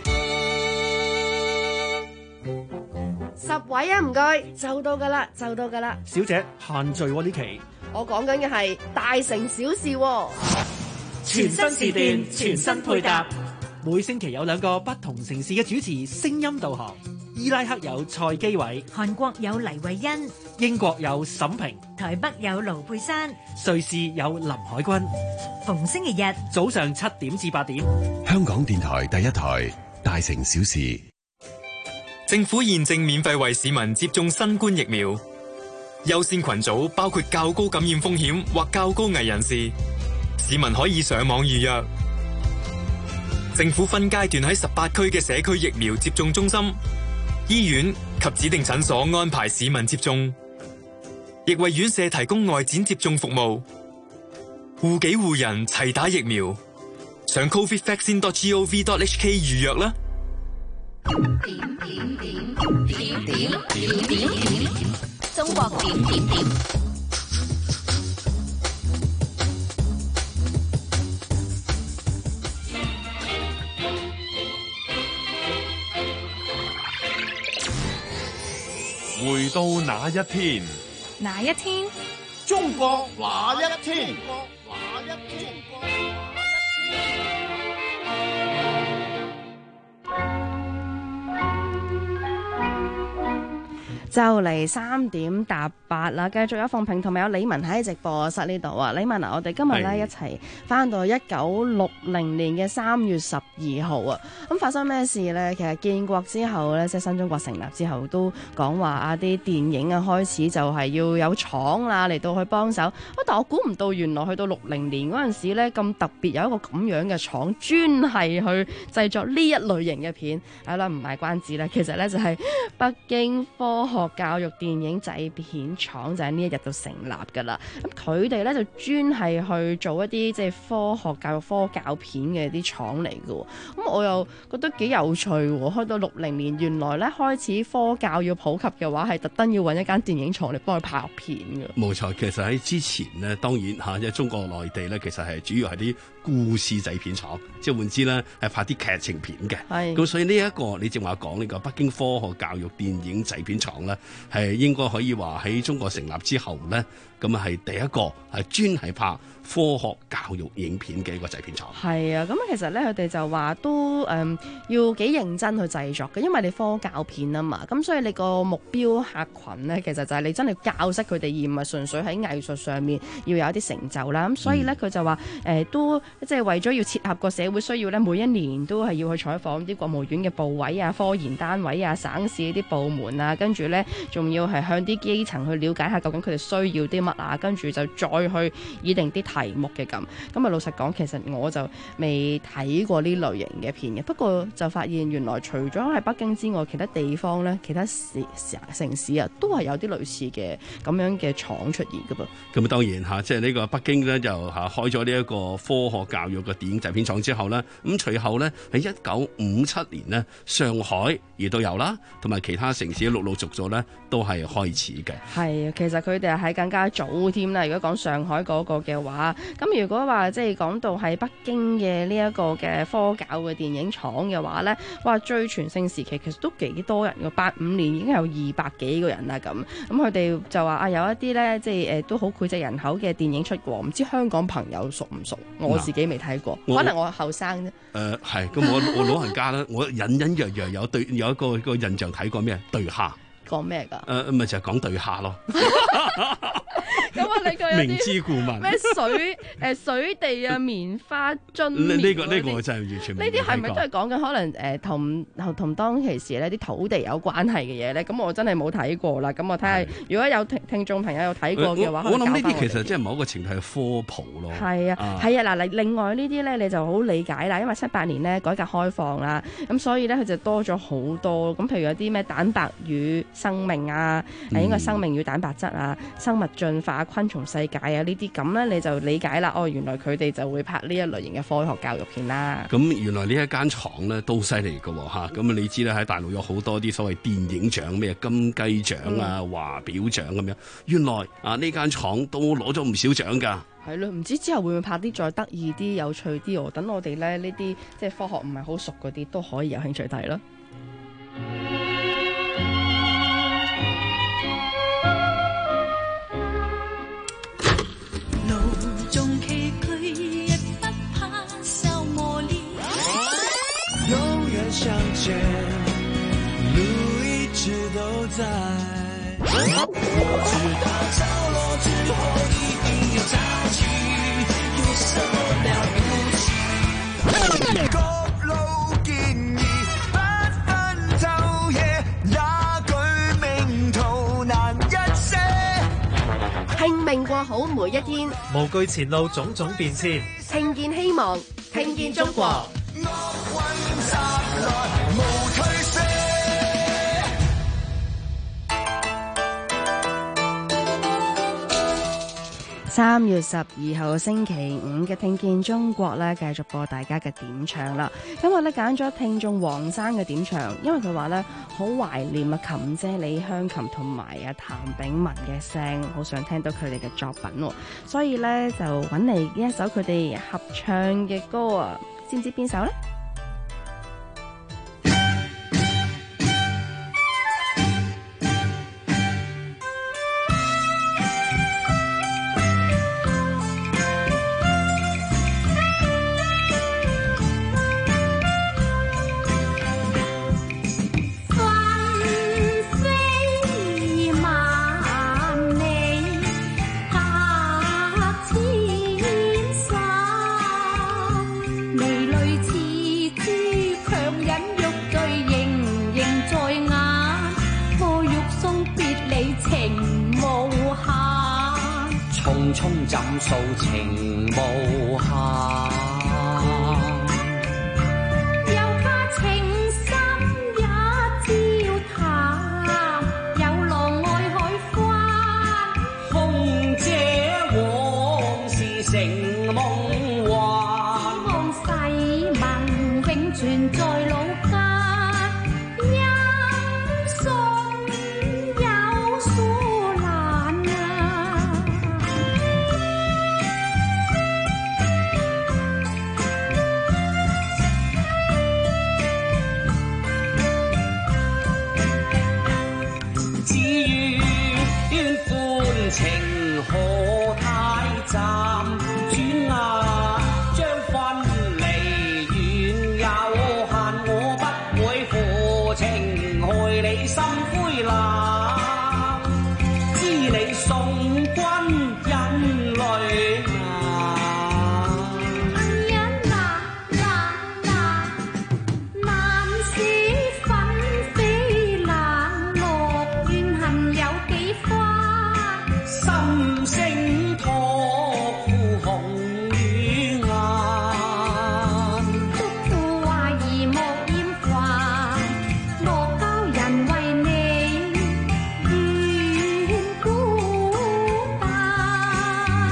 [SPEAKER 11] 10位啊，唔該，就到噶啦，就到噶啦。
[SPEAKER 5] 小姐，限聚喎呢期。
[SPEAKER 11] 我講緊嘅係大城小事喎。
[SPEAKER 5] 全新時段，全新配搭，每星期有2個不同城市嘅主持聲音導航。伊拉克有蔡基偉，
[SPEAKER 16] 韓國有黎慧欣，
[SPEAKER 5] 英國有沈平，
[SPEAKER 16] 台北有盧佩珊，
[SPEAKER 5] 瑞士有林海軍。
[SPEAKER 16] 逢星期日
[SPEAKER 5] 早上7點至8點，
[SPEAKER 15] 香港電台第一台，大城小事。
[SPEAKER 17] 政府現正免費為市民接種新冠疫苗，優先群組包括較高感染風險或較高危人士，市民可以上網預約。政府分階段喺18區嘅社區疫苗接種中心、醫院及指定診所安排市民接種，亦為院舍提供外展接種服務。護己護人齊打疫苗，上 covidvaccine.gov.hk 預約啦。
[SPEAKER 2] 中國點。
[SPEAKER 14] 回到那一天，
[SPEAKER 1] 哪一天？
[SPEAKER 18] 中國哪一天？
[SPEAKER 11] 就嚟3點搭8啦，繼續有鳳平同埋有李文喺直播室呢度啊！李文啊，我哋今日咧一齊翻到1960年嘅3月12號啊！咁發生咩事呢？其實建國之後咧，即係新中國成立之後，都講話啊啲電影啊開始就係要有廠啦嚟到去幫手。但我估唔到原來去到60年嗰陣時咧，咁特別有一個咁樣嘅廠，專係去製作呢一類型嘅片。係啦，唔賣關子啦，其實咧就係北京科學教育電影製片廠，就喺呢一日就成立㗎啦。咁佢哋咧就專係去做一啲即係科學教育、科教片嘅啲廠嚟㗎。咁我又覺得幾有趣喎。去到60年，原來咧開始科教要普及嘅話，係特登要揾一間電影廠嚟幫佢拍片㗎。
[SPEAKER 12] 冇錯，其實喺之前呢，當然嚇，即係中國內地咧，其實係主要係啲故事製片廠，即係換之咧係拍啲劇情片嘅。係咁，所以呢一個你正話講呢個北京科學教育電影製片廠咧，係應該可以話喺中國成立之後咧，咁啊係第一個係專係拍科學教育影片嘅一個製片廠。
[SPEAKER 11] 係啊，咁其實咧佢哋就話都要幾認真去製作嘅，因為你科教片啊嘛，咁所以你個目標客群咧，其實就係你真係教識佢哋，而唔係純粹喺藝術上面要有一啲成就啦。咁所以咧佢就話都即係為咗要切合個社會需要咧，每一年都係要去採訪啲國務院嘅部委啊、科研單位啊、省市啲部門啊，跟住咧仲要係向啲基層去了解下究竟佢哋需要啲乜啊，跟住就再去擬定啲題目嘅咁啊。老實講，其實我就未睇過呢類型嘅片嘅，不過就發現原來除咗喺北京之外，其他地方咧、其他城市啊，都係有啲類似嘅咁樣嘅廠出現㗎噃。
[SPEAKER 12] 咁當然嚇，即係呢個北京咧就嚇開咗呢一個科學教育嘅電影製片廠之後咧，咁隨後咧喺1957年呢，上海亦都有啦，同埋其他城市陸陸續續咧都係開始嘅。係啊，
[SPEAKER 11] 其實佢哋係喺更加早添啦。如果講上海嗰個嘅話，咁如果話即係講到喺北京嘅呢一個嘅科教嘅電影廠嘅話咧，哇，最全盛時期其實都幾多人㗎，85年已經有200幾個人啦咁。咁佢哋就話啊，有一啲咧即係都好膾炙人口嘅電影出過，唔知香港朋友熟唔熟？我自己未睇過，可能我後生啫。
[SPEAKER 12] 係咁，我老人家咧，我隱隱約約有一個印象睇過咩對蝦。
[SPEAKER 11] 講咩㗎？
[SPEAKER 12] 咪就係講對蝦咯。
[SPEAKER 11] 咁啊，你個
[SPEAKER 12] 明知故問
[SPEAKER 11] 咩水地啊、棉花樽
[SPEAKER 12] 呢個我真係完全
[SPEAKER 11] 呢啲係咪都係講緊可能同當其時呢啲土地有關係嘅嘢咧？咁我真係冇睇過啦。咁我睇下，如果有聽眾朋友有睇過嘅話，
[SPEAKER 12] 我諗呢啲其實即係某一個程度係科普咯。係啊，
[SPEAKER 11] 係啊。嗱，另外呢啲咧你就好理解啦，因為78年咧改革開放啦，咁所以咧佢就多咗好多。咁譬如有啲咩蛋白與生命啊，應該生命與蛋白質啊，生物進化、昆蟲世界啊呢啲，咁咧你就理解啦。原來佢哋就會拍呢一類型嘅科學教育片啦。
[SPEAKER 12] 咁原來呢一間廠咧都犀利㗎喎嚇。咁你知咧喺大陸有好多啲所謂電影獎，咩金雞獎啊、華表獎咁樣。原來呢間廠都攞咗唔少獎㗎。
[SPEAKER 11] 係咯，唔知之後會唔會拍啲再得意啲、有趣啲？等我哋咧呢啲即係科學唔係好熟嗰啲都可以有興趣睇咯。
[SPEAKER 19] 路縱崎嶇亦不怕人相见，路一直都在。我知道角落之后一定有交集，有什麼了不起？各路建議不分晝夜，也舉命途難一些。
[SPEAKER 2] 拼命過好每一天，
[SPEAKER 5] 無懼前路種種變遷，
[SPEAKER 2] 聽見希望，聽見中國。
[SPEAKER 11] 3月12號星期五嘅聽見中國咧，繼續播大家嘅點唱啦。今日咧揀咗聽眾黃生嘅點唱，因為佢話咧好懷念啊琴姐李香琴同埋啊譚炳文嘅聲，好想聽到佢哋嘅作品，所以咧就揾嚟呢一首佢哋合唱嘅歌啊，知唔知邊首呢？
[SPEAKER 20] 匆匆怎訴情無限，
[SPEAKER 21] 又怕情深也照淡，有浪愛海翻，
[SPEAKER 20] 空姐往事成夢幻，
[SPEAKER 21] 希望誓盟永存在腦間。
[SPEAKER 20] 情何太暫，轉眼將分離緣有限，我不會負情害你心灰冷，知你送君引淚
[SPEAKER 21] 難捨紛飛冷落，怨恨有幾番，
[SPEAKER 20] 心聲託付紅與顏，
[SPEAKER 21] 祝福話兒莫厭煩，莫教人為你願孤單。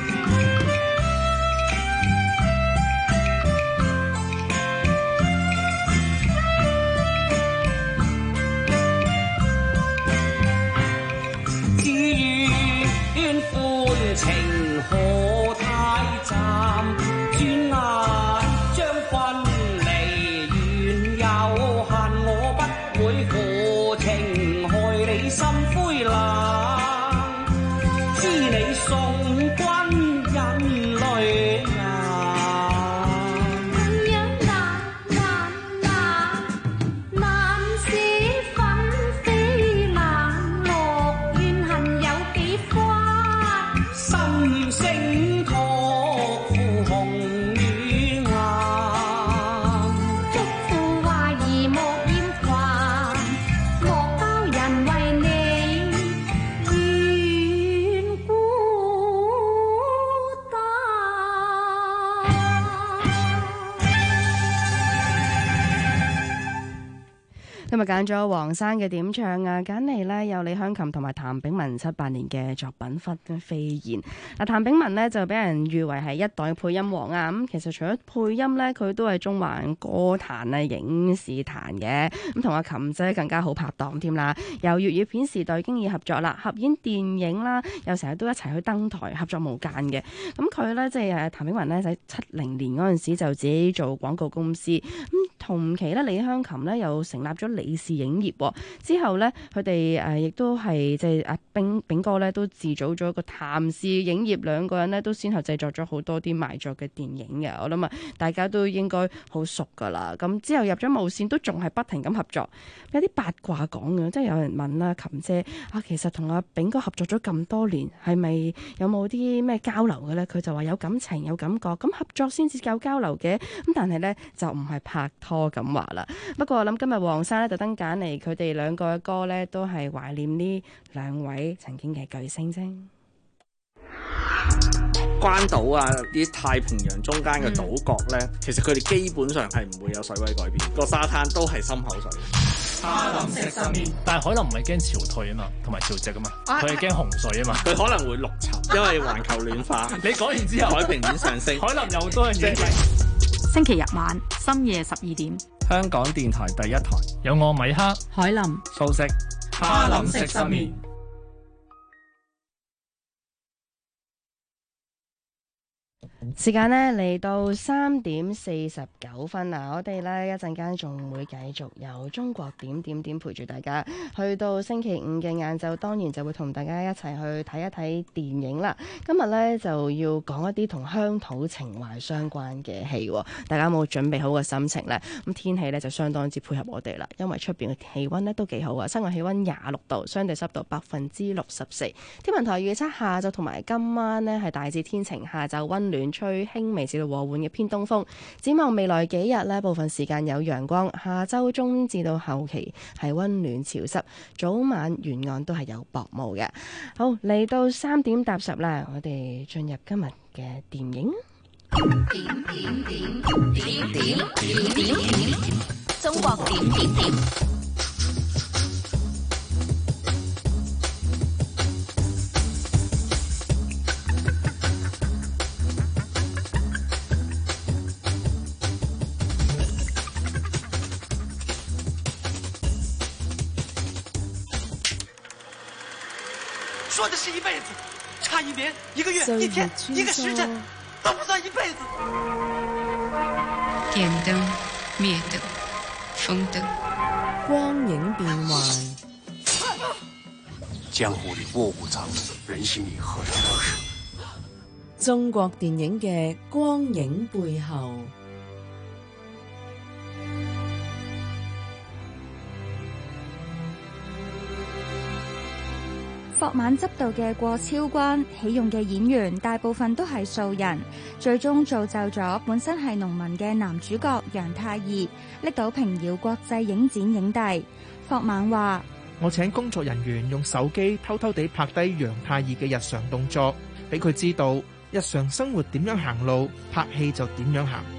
[SPEAKER 20] 至願歡情何太暫，轉眼將分離緣有限，我不會負情害你心灰冷，知你送君引淚
[SPEAKER 21] 難捨紛飛冷落，怨恨有幾番，
[SPEAKER 20] 心聲託付紅與顏，
[SPEAKER 21] 祝福話兒莫厭煩，莫教人為你願孤單。
[SPEAKER 11] 今日揀咗黃生嘅點唱啊，揀嚟呢有李香琴同埋譚炳文78年嘅作品《忽飛燕》。嗱，譚炳文呢就俾人譽為係一代配音王啊。咁其實除咗配音呢，佢都係中環歌壇啊、影視壇嘅。咁同阿琴姐更加好拍檔添啦。由粵語片時代經已合作啦，合演電影啦，又成日都一齊去登台，合作無間嘅。咁佢呢，即係譚炳文呢，喺70年嗰陣時就自己做廣告公司。咁同期呢，李香琴呢又成立咗李氏影業。之後咧，佢哋亦都係即係阿炳哥咧都自組咗一個譚氏影業，兩個人咧都先後製作咗好多啲賣座嘅電影嘅。我諗啊，大家都應該好熟噶啦。咁之後入咗無線都仲係不停咁合作。有啲八卦講嘅，即係有人問啦，琴姐啊，其實同阿炳哥合作咗咁多年，係咪有冇啲咩交流嘅咧？佢就話有感情有感覺，咁合作先至有交流嘅。咁但係咧就唔係拍拖咁話啦。不過我諗今日黃生咧特登揀嚟佢哋兩個嘅歌咧，都係懷念呢兩位曾經嘅巨星啫。
[SPEAKER 3] 關島啊，啲太平洋中間嘅島國咧，其實佢哋基本上係唔會有水位改變，個沙灘都係深口水。
[SPEAKER 22] 哈林食失眠，但係海林唔係驚潮退啊嘛，同埋潮汐啊嘛，佢係驚洪水啊嘛，
[SPEAKER 3] 佢可能會陸沉，因為環球暖化。
[SPEAKER 22] 你講完之後，
[SPEAKER 3] 海平面上升，
[SPEAKER 22] 海林又多嘢。
[SPEAKER 23] 星期日晚深夜12點，
[SPEAKER 3] 香港電台第一台
[SPEAKER 22] 有我米克、
[SPEAKER 23] 海林、
[SPEAKER 3] 素食、
[SPEAKER 22] 哈林食失眠。
[SPEAKER 11] 時間呢嚟到3點49分啦，我哋呢一陣間仲會繼續由中國點陪住大家，去到星期五嘅晏晝，當然就會同大家一齊去睇一睇電影啦。今日呢就要講一啲同鄉土情懷相關嘅戲，大家有冇準備好個心情呢？咁天氣呢就相當之配合我哋啦，因為出邊嘅氣溫呢都幾好啊，室外氣溫26度，相對濕度64%。天文台預測下晝同埋今晚呢係大致天晴，下晝溫暖，吹輕微至到和緩嘅偏東風。展望未來幾日呢，部分時間有陽光，下周中至到後期係溫暖潮濕，早晚沿岸都係有薄霧嘅。好，嚟到3點踏10啦，我哋進入今日嘅電影。
[SPEAKER 2] 中國點。
[SPEAKER 24] 说的是一辈子，差一年、一个月、一天、一个时辰，都不算一辈子。
[SPEAKER 25] 點燈、滅燈、風燈，
[SPEAKER 10] 光影變幻。
[SPEAKER 26] 江湖裏臥虎藏龍，人心裏何嘗不是？
[SPEAKER 10] 中國電影嘅光影背後。
[SPEAKER 27] 霍猛執導嘅過昭關起用嘅演員大部分都係素人，最終造就咗本身係農民嘅男主角楊太義拎到平遙國際影展影帝。霍猛話：
[SPEAKER 28] 我請工作人員用手機偷偷地拍低楊太義嘅日常動作，俾佢知道日常生活點樣行路，拍戲就點樣行。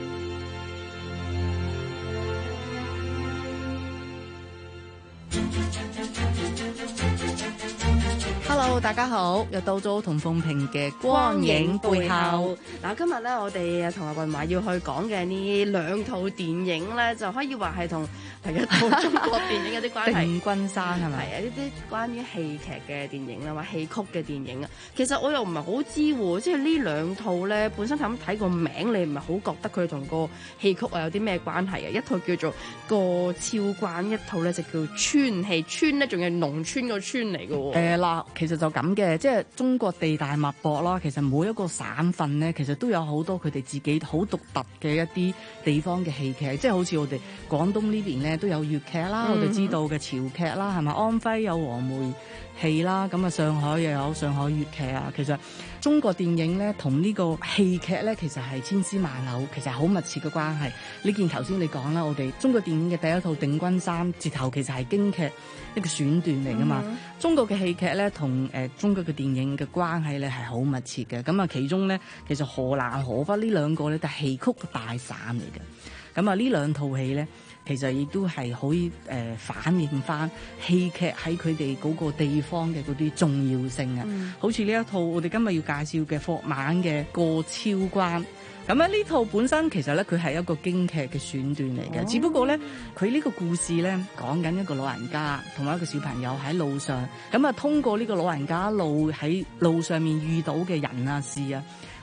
[SPEAKER 10] Hello， 大家好，又到咗同鳳萍嘅光影背後。
[SPEAKER 11] 嗱，今日咧我哋同阿雲華要去講嘅呢兩套電影咧，就可以話係同第一套中國電影有啲關係。
[SPEAKER 10] 定軍山係咪？
[SPEAKER 11] 係啊，呢啲關於戲劇嘅電影啦，或戲曲嘅電影啊。其實我又唔係好知喎，即係呢兩套咧，本身咁睇個名，你唔係好覺得佢同個戲曲啊有啲咩關係啊？一套叫做《過昭關》，一套咧就叫村戲，村咧仲係農村個村嚟嘅喎。
[SPEAKER 10] 嗱，其實就咁嘅，即係中國地大物博啦。其實每一個省份咧，其實都有好多佢哋自己好獨特嘅一啲地方嘅戲劇，即係好似我哋廣東呢邊咧都有粵劇啦，我哋知道嘅潮劇啦，係咪？安徽有黃梅戲啦，咁啊上海又有上海粵劇啊。其實中國電影咧同呢個戲劇咧，其實係千絲萬縷，其實係好密切嘅關係。呢件頭先你講啦，我哋中國電影嘅第一套《定軍山》直頭其實係京劇一個選段嚟噶嘛。中國嘅戲劇咧同中國嘅電影嘅關係咧係好密切嘅。咁啊其中咧其實河南河北呢兩個咧都係戲曲嘅大省嚟嘅。咁啊呢兩套戲咧，其實亦都係可以反映翻戲劇喺佢哋嗰個地方嘅嗰啲重要性啊！好似呢一套我哋今日要介紹嘅霍猛嘅《過昭關》，咁咧呢套本身其實咧佢係一個京劇嘅選段嚟嘅，只不過咧佢呢個故事咧講緊一個老人家同埋一個小朋友喺路上，咁啊通過呢個老人家喺路上面遇到嘅人啊事啊，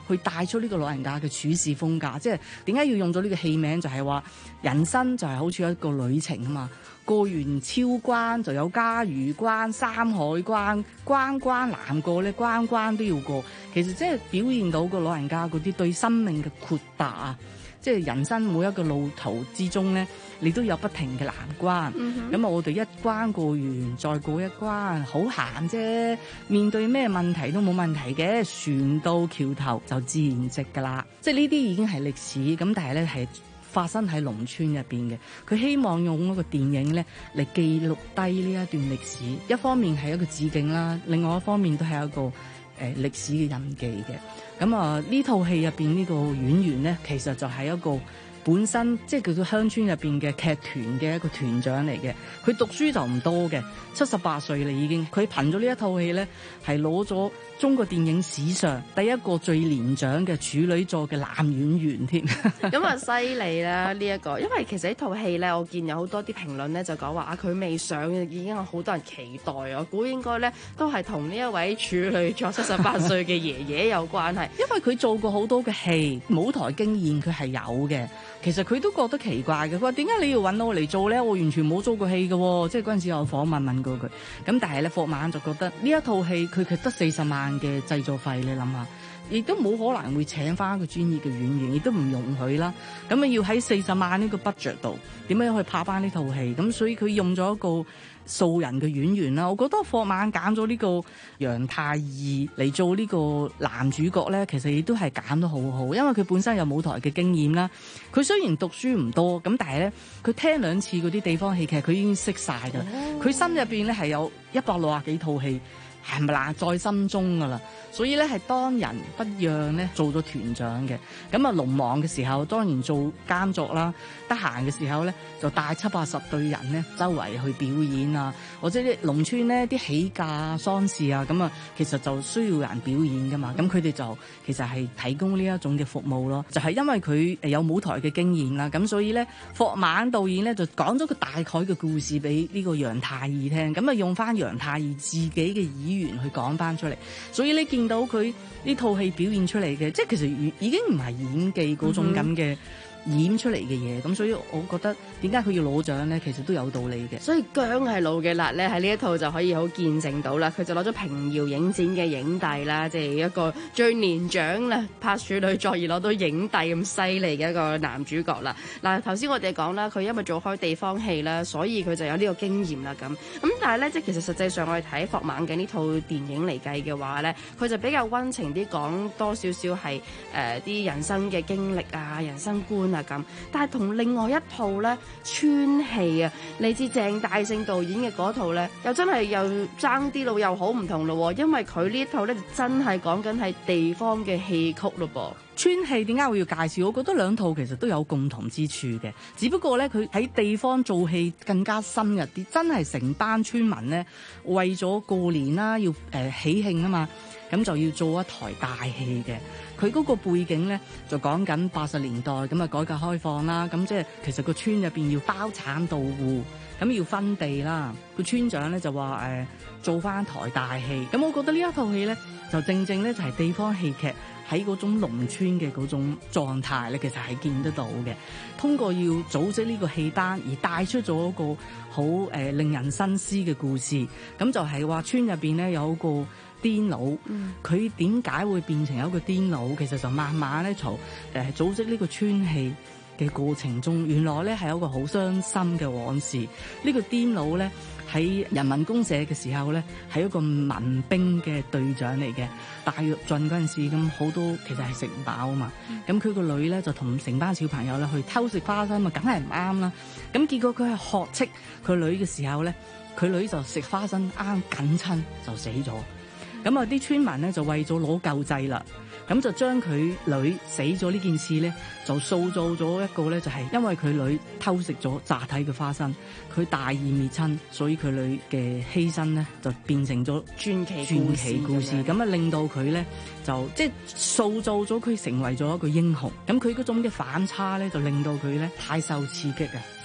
[SPEAKER 10] 去帶出呢個老人家嘅處事風格。即係點解要用咗呢個戲名？就係話人生就係好似一個旅程啊嘛。過完超關就有嘉峪關、山海關，關關難過咧，關關都要過。其實即係表現到個老人家嗰啲對生命嘅豁達啊！即係人生每一個路途之中咧，你都有不停嘅難關。咁我哋一關過完，再過一關，好閒啫。面對咩問題都冇問題嘅，船到橋頭就自然直㗎啦。即係呢啲已經係歷史，咁但係咧係發生喺農村入邊嘅。佢希望用一個電影咧嚟記錄低呢一段歷史，一方面係一個致敬啦，另外一方面都係一個歷史嘅印記嘅。咁啊，呢套戲入邊呢個演員咧，其實就係一個本身即係叫做鄉村入邊嘅劇團嘅一個團長嚟嘅。佢讀書就唔多嘅，78歲啦已經。佢憑咗呢一套戲咧，係攞咗中國電影史上第一個最年長嘅處女座嘅男演員添。
[SPEAKER 11] 咁啊犀利啦呢一個，因為其實呢套戲咧，我見有好多啲評論咧就講話啊，佢未上已經有好多人期待。我估應該咧都係同呢一位處女座78歲嘅爺爺有關係，
[SPEAKER 10] 因為佢做過好多嘅戲，舞台經驗佢係有嘅。其實佢都覺得奇怪嘅，佢話點解你要揾我嚟做咧？我完全冇做過戲嘅喎。即係嗰陣時有訪問過佢，咁但係咧霍猛就覺得呢一套戲佢得40萬嘅製作費，你諗下，亦都冇可能會請翻一個專業嘅演員，亦都唔容許啦。咁啊要喺40萬呢個 budget 度點樣去拍翻呢套戲？咁所以佢用咗一個素人嘅演員啦。我覺得霍猛揀咗呢個楊太義嚟做呢個男主角咧，其實亦都係揀得好好，因為佢本身有舞台嘅經驗啦。佢雖然讀書唔多，咁但係咧佢聽2次嗰啲地方戲劇，佢已經識晒㗎。佢心入邊咧係有160幾套戲，係咪啦？在心中㗎啦。所以咧係當仁不讓咧做咗團長嘅。咁啊農忙嘅時候當然做監作啦，得閒嘅時候咧就帶70-80隊人咧周圍去表演啊，或者啲農村咧啲喜嫁啊喪事啊，咁啊其實就需要人表演噶嘛。咁佢哋就其實係提供呢一種嘅服務咯。就係因為佢有舞台嘅經驗啦，咁所以咧霍猛導演咧就講咗個大概嘅故事俾呢個楊太義聽，咁啊用翻楊太義自己嘅語言去講翻出嚟。所以你見到佢呢套戲表現出嚟嘅，即係其實已經唔係演技嗰種咁嘅演出嚟嘅嘢，咁所以我覺得點解佢要攞獎咧，其實都有道理嘅。
[SPEAKER 11] 所以姜係老嘅辣咧，喺呢一套就可以好見證到啦。佢就攞咗平遙影展嘅影帝啦，即係一個最年長啦，拍處女作而攞到影帝咁犀利嘅一個男主角啦。嗱，頭先我哋講啦，佢因為做開地方戲啦，所以佢就有呢個經驗啦咁。但係咧，即係其實實際上我哋睇霍猛嘅呢套電影嚟計嘅話咧，佢就比較溫情啲，講多少少係啲人生嘅經歷啊、人生觀啊咁。但係同另外一套咧村戲啊，嚟自鄭大聖導演嘅嗰套咧，又真係又爭啲路又好唔同咯。因為佢呢一套咧就真係講緊係地方嘅戲曲咯噃。
[SPEAKER 10] 村戲點解我要介紹？我覺得兩套其實都有共同之處嘅，只不過咧佢喺地方做戲更加深入啲，真係成班村民咧為咗過年啦，要喜慶啊嘛，咁就要做一台大戲嘅。佢嗰個背景咧就講緊80年代咁啊，改革開放啦，咁即係其實個村入邊要包產到戶，咁要分地啦。個村長咧就話做翻台大戲，咁我覺得呢一套戲咧就正正咧就係地方戲劇喺嗰種農村嘅嗰種狀態咧，其實係見得到嘅。通過要組織呢個戲單而帶出咗一個好令人深思嘅故事，咁就係話村入邊咧有一個癲佬，佢點解會變成一個癲佬？其實就慢慢咧從組織呢個村戲嘅過程中，原來咧係一個好傷心嘅往事。呢個癲佬咧喺人民公社嘅時候咧係一個民兵嘅隊長嚟嘅。大躍進嗰陣時咁好多其實係食唔飽啊嘛，咁佢個女咧就同成班小朋友咧去偷食花生啊，梗係唔啱啦。咁結果佢係學斥佢女嘅時候咧，佢女就食花生啱緊親就死咗。咁啊啲村民咧就為咗攞救濟啦，咁就將佢女死咗呢件事咧就塑造咗一個咧就係因為佢女偷食咗炸體嘅花生，佢大義滅親，所以佢女嘅犧牲咧就變成咗傳奇故事，咁啊令到佢咧就即係塑造咗佢成為咗一個英雄。咁佢嗰種嘅反差咧就令到佢咧太受刺激啊，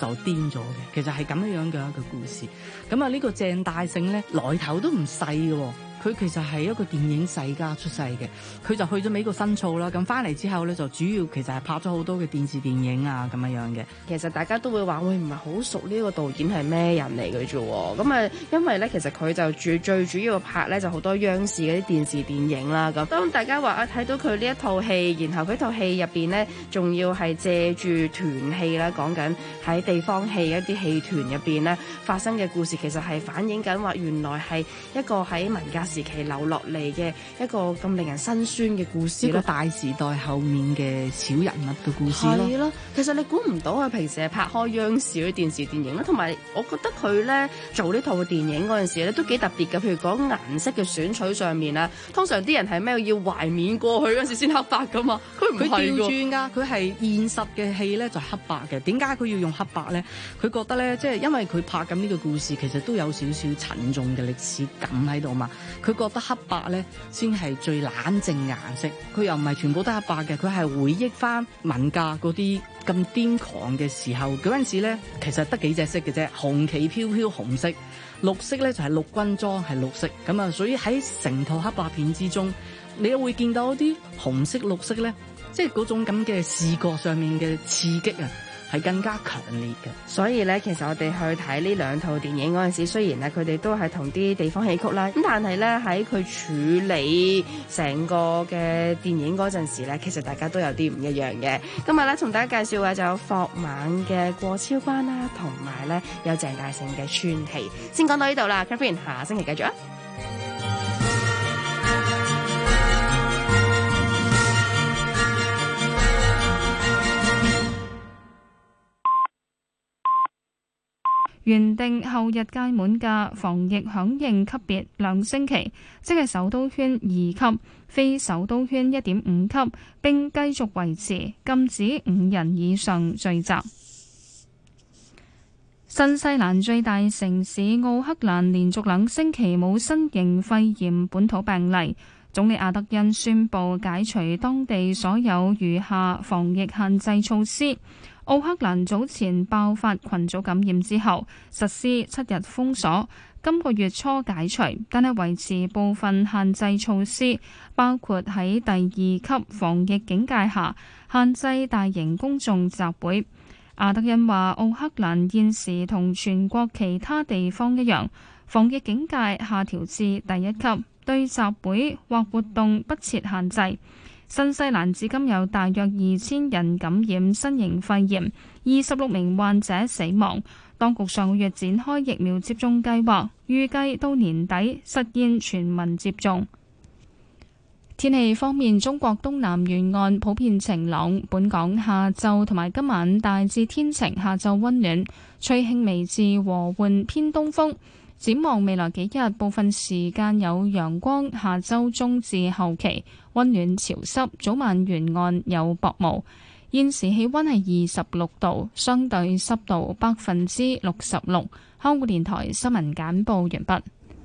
[SPEAKER 10] 就癲咗嘅。其實係咁樣嘅一個故事。咁啊，呢個鄭大聖咧來頭都唔細嘅喎。佢其實係一個電影世家出世嘅，佢就去咗美國深造啦。咁翻嚟之後咧，就主要其實係拍咗好多嘅電視電影啊咁樣嘅。
[SPEAKER 11] 其實大家都會話，喂，唔係好熟呢個導演係咩人嚟嘅啫喎。咁啊，因為咧其實佢就最主要拍咧就好多央視嗰啲電視電影啦。咁當大家話啊睇到佢呢一套戲，然後佢套戲入邊咧仲要係借住團戲啦，講緊喺地方戲一啲戲團入邊咧發生嘅故事，其實係反映緊話原來係一個喺文革時期留落嚟嘅一個咁令人辛酸嘅故事，一個
[SPEAKER 10] 大時代後面嘅小人物嘅故事咯。
[SPEAKER 11] 係咯，其實你估唔到佢平時係拍開央視嗰啲電視電影啦，同埋我覺得佢咧做呢套電影嗰陣時咧都幾特別嘅。譬如講顏色嘅選取上面啊，通常啲人係咩要懷緬過去嗰陣時先黑白噶嘛，佢唔係㗎。佢調轉㗎，佢係現實嘅戲咧就黑白嘅。點解佢要用黑白咧？佢覺得咧，即係因為佢拍緊呢個故事，其實都有少少沉重嘅歷史感喺度嘛。佢覺得黑白咧先係最冷靜顏色，佢又唔係全部都黑白嘅，佢係回憶翻文革嗰啲咁癲狂嘅時候。嗰陣時咧其實得幾隻色嘅啫，紅旗飄飄紅色，綠色咧就係陸軍裝係綠色咁啊。所以喺成套黑白片之中，你又會見到啲紅色綠色咧，即係嗰種咁嘅視覺上面嘅刺激啊，係更加強烈嘅。所以咧，其實我哋去睇呢兩套電影嗰陣時，雖然咧佢哋都係同啲地方戲曲啦，咁但係咧喺佢處理成個嘅電影嗰陣時咧，其實大家都有啲唔一樣嘅。今日咧同大家介紹嘅就有霍猛嘅過超關啦，同埋咧有鄭大聖嘅川戲。先講到呢度啦 Catherine 下星期繼續啊！
[SPEAKER 1] 原定後日屆滿嘅防疫響應級別2星期，即係首都圈2級，非首都圈1.5級，並繼續維持禁止5人以上聚集。新西蘭最大城市奧克蘭連續2星期冇新型肺炎本土病例，總理阿德恩宣布解除當地所有餘下防疫限制措施。奧克蘭早前爆發群組感染之後，實施7日封鎖，今個月初解除，但係維持部分限制措施，包括喺第2級防疫警戒下限制大型公眾集會。阿德恩話：奧克蘭現時同全國其他地方一樣，防疫警戒下調至第1級，對集會或活動不設限制。新西蘭至今有大約2000人感染新型肺炎，26名患者死亡。當局上個月展開疫苗接種計劃，預計到年底實現全民接種。天氣方面，中國東南沿岸普遍晴朗，本港下晝同埋今晚大致天晴，下晝溫暖，吹輕微至和緩偏東風。展望未來幾日，部分時間有陽光，下周中至後期溫暖潮濕，早晚沿岸有薄霧。現時氣溫係26度，相對濕度66%。香港電台新聞簡報完畢。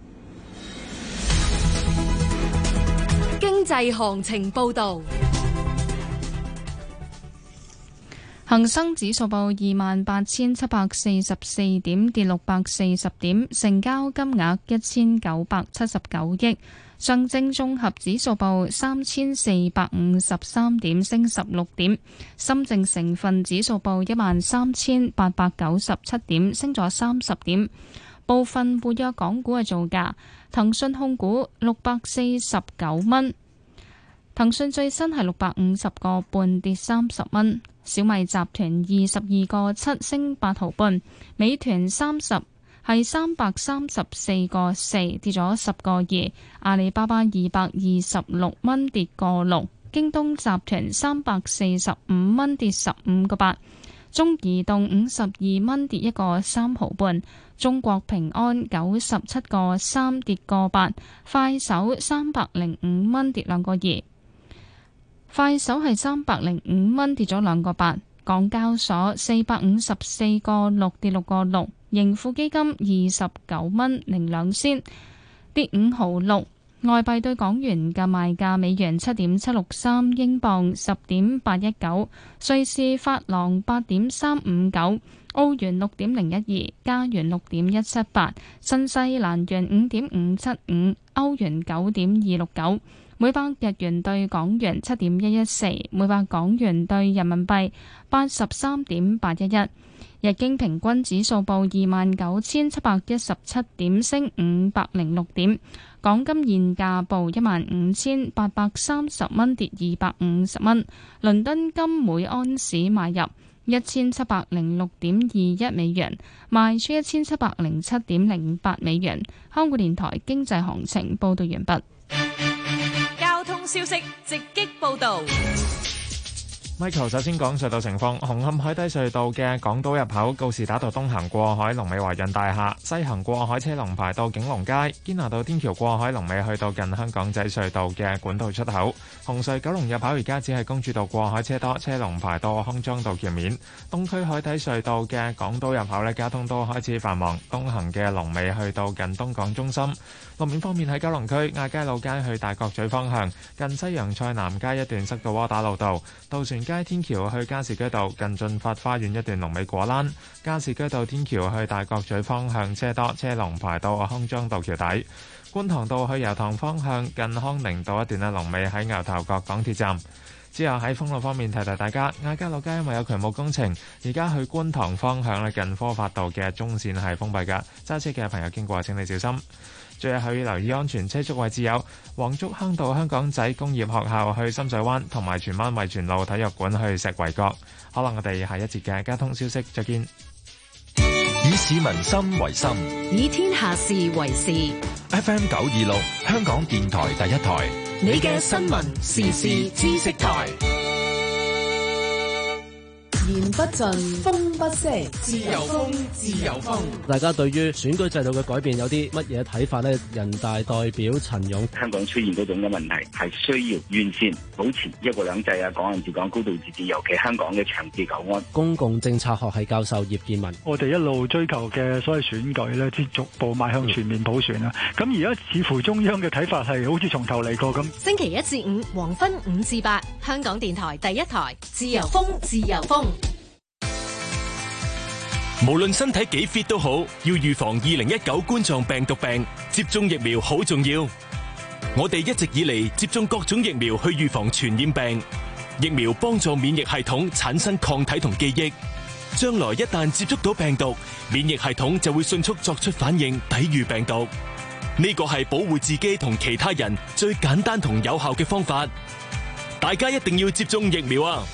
[SPEAKER 2] 經濟行情報導。
[SPEAKER 1] 恒生指數報28,744點，跌640點，成交金額1979億。上證綜合指數報3,453點，升16點。深證成分指數報13,897點，升咗30點。部分活躍港股嘅造價：騰訊控股649蚊，騰訊最新係650個半，跌30蚊。小米集團22個7，升8毫半。美團係334個4，跌咗10個2。阿里巴巴226蚊，跌個6。京東集團345蚊，跌15個8。中移動52蚊，跌1個3毫半。中國平安97個3，跌個8。快手305蚊，跌2個2。快手係305蚊，跌咗2個8。港交所454個6，跌6個6。盈富基金29蚊02仙，跌5毫6。 外幣對港元嘅賣價：美元7.763，英鎊10.819，瑞士法郎8.359，澳元6.012，加元6.178，新西蘭元5.575，歐元9.269，每百日元對港元7.114，每百港元對人民幣83.811。日經平均指數報29,717點，升506點。港金現價報15,830蚊，跌250蚊。倫敦金每安士買入1706.21美元，賣出1707.08美元。香港電台經濟行情報道完畢。
[SPEAKER 2] 交通消息直擊報道。
[SPEAKER 4] Michael 首先講隧道情況，紅磡海底隧道嘅港島入口告士打道東行過海龍尾華潤大廈，西行過海車龍排到景隆街，堅拿道天橋過海龍尾去到近香港仔隧道嘅管道出口。紅隧九龍入口而家只係公主道過海車多，車龍排到康莊道橋面。東區海底隧道嘅港島入口呢，交通都開始繁忙，東行嘅龍尾去到近東港中心。路面方面喺九龍區亞皆老街去大角咀方向，近西洋菜南街一段塞到窩打老道，渡船街天橋去加士居道近駿發花園一段龍尾果欄，加士居道天橋去大角咀方向車多，車龍排到康莊道橋底。觀塘道去油塘方向近康寧道一段嘅龍尾喺牛頭角港鐵站。之後喺封路方面提提大家，亞皆老街因為有渠務工程，而家去觀塘方向咧近科發道嘅中線係封閉㗎，揸車嘅朋友經過請你小心。最後要留意安全車速位置有黃竹坑道香港仔工業學校去深水灣，同埋荃灣惠荃路體育館去石圍角。可能我哋下一節嘅交通消息再見。
[SPEAKER 14] 以市民心為心，
[SPEAKER 2] 以天下事為事。
[SPEAKER 14] FM 926香港電台第一台，
[SPEAKER 2] 你嘅新聞時事知識台。
[SPEAKER 6] 言不盡，風不息，
[SPEAKER 18] 自由風，自由風。
[SPEAKER 7] 大家對於選舉制度嘅改變有啲乜嘢睇法呢？人大代表陳勇，
[SPEAKER 8] 香港出現嗰種嘅問題係需要完善，保持一國兩制啊，港人治港，高度自治，尤其香港嘅長治久安。
[SPEAKER 7] 公共政策學系教授葉建文，
[SPEAKER 9] 我哋一路追求嘅所謂選舉咧，即逐步邁向全面普選啦。咁而家似乎中央嘅睇法係好似從頭嚟過咁。
[SPEAKER 2] 星期一至五黃昏5至8，香港電台第一台，自由風，自由風。
[SPEAKER 13] 無論身體幾 fit 都好，要預防2019冠狀病毒病，接種疫苗好重要。我哋一直以嚟接種各種疫苗去預防傳染病，疫苗幫助免疫系統產生抗體同記憶，將來一旦接觸到病毒，免疫系統就會迅速作出反應，抵禦病毒。呢個係保護自己同其他人最簡單同有效嘅方法。大家一定要接種疫苗啊！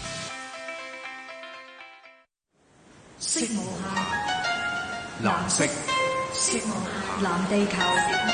[SPEAKER 6] 色無限，
[SPEAKER 14] 藍色，
[SPEAKER 6] 色無限，藍地球。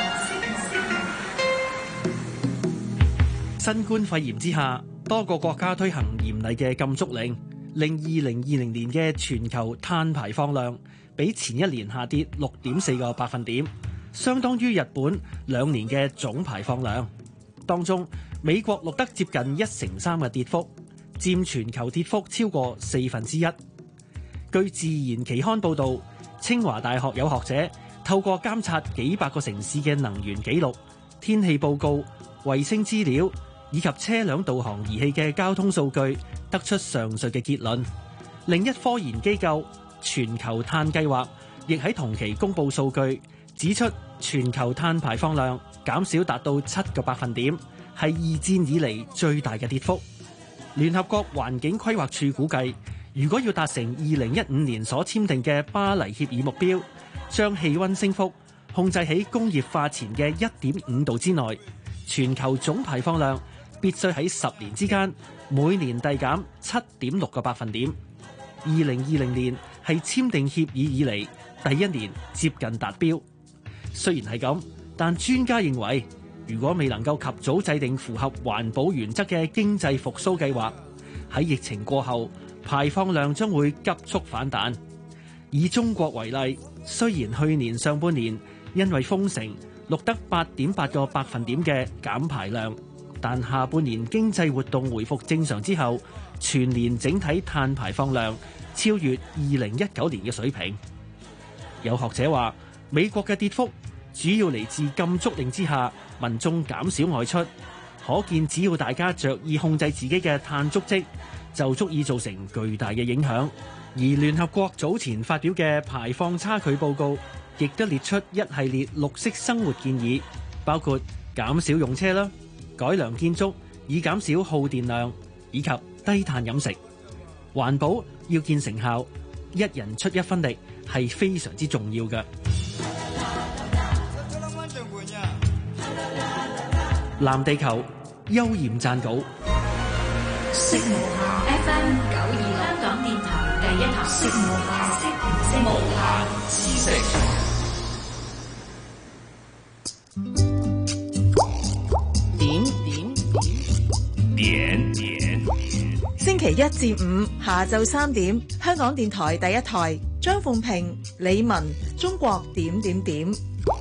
[SPEAKER 5] 新冠肺炎之下，多個國家推行嚴厲嘅禁足令，令2020年嘅全球碳排放量比前一年下跌6.4個百分點，相當於日本2年嘅總排放量。當中，美國錄得接近1/3嘅跌幅，佔全球跌幅超過1/4。據自然期刊報導，清華大學有學者透過監察幾百個城市嘅能源記錄、天氣報告、衛星資料以及車輛導航儀器嘅交通數據，得出上述嘅結論。另一科研機構全球碳計劃亦喺同期公佈數據，指出全球碳排放量減少達到7個百分點，係二戰以嚟最大嘅跌幅。聯合國環境規劃署估計，如果要達成2015年所簽訂嘅巴黎協議目標，將氣溫升幅控制喺工業化前嘅1.5度之內，全球總排放量必須喺10年之間每年遞減7.6個百分點。2020年係簽訂協議以嚟第一年接近達標。雖然係咁，但專家認為，如果未能夠及早制定符合環保原則嘅經濟復甦計劃，喺疫情過後，排放量將會急速反彈。以中國為例，雖然去年上半年因為封城錄得8.8個百分點嘅減排量，但下半年經濟活動回復正常之後，全年整體碳排放量超越2019年嘅水平。有學者話，美國嘅跌幅主要嚟自禁足令之下，民眾減少外出。可見只要大家着意控制自己嘅碳足跡，就足以造成巨大嘅影響。而聯合國早前發表嘅排放差距報告，亦都列出一系列綠色生活建議，包括減少用車啦、改良建築以減少耗電量，以及低碳飲食。環保要見成效，一人出一分力係非常之重要嘅。藍地球邱焱撰稿。
[SPEAKER 6] FM 92香港電台第一台，無限知識。
[SPEAKER 12] 點星期一至五下晝3點，香港電台第一台，張鳳平、李文，中國點點點。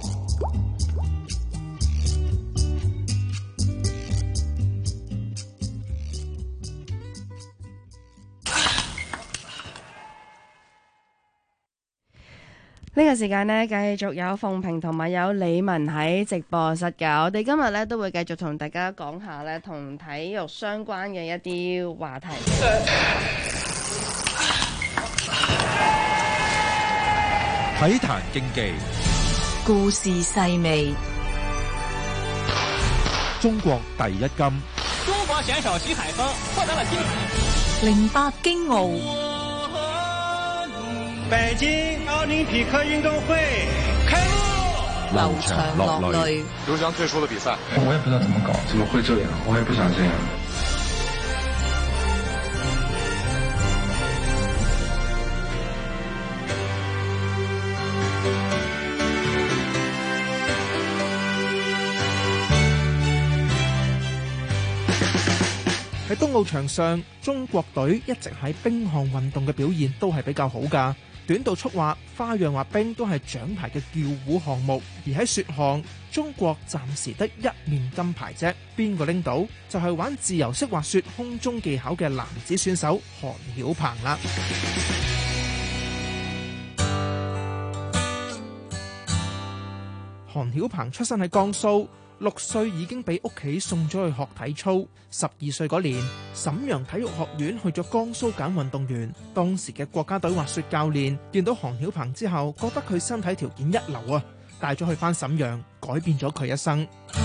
[SPEAKER 11] 呢個時間呢，繼續有鳳平同埋有李文喺直播室㗎。我哋今日呢都會繼續同大家講下呢同體育相關嘅一啲話題。
[SPEAKER 14] 體壇競技，
[SPEAKER 12] 故事細味。
[SPEAKER 14] 中國第一金。
[SPEAKER 15] 中國選手徐海峰獲得了金牌。
[SPEAKER 12] 08京奧。
[SPEAKER 15] 北京奧林匹克運動會開幕，
[SPEAKER 12] 流場落淚。
[SPEAKER 16] 劉翔退出了比賽，
[SPEAKER 17] 我也不知道怎麼搞，怎麼會這樣？我也不想這樣。
[SPEAKER 28] 喺冬奧場上，中國隊一直喺冰項運動嘅表現都係比較好㗎。短道速滑、花樣滑冰都係獎牌嘅叫虎項目，而喺雪項，中國暫時得1面金牌啫。邊個拎到？就係玩自由式滑雪空中技巧嘅男子選手韓曉鵬啦。韓曉鵬出身喺江蘇，6歲已經俾屋企送咗去學體操。12歲嗰年，瀋陽體育學院去咗江蘇揀運動員。當時嘅國家隊滑雪教練見到韓曉鵬之後，覺得佢身體條件一流啊，帶咗去返瀋陽，改變咗佢一生。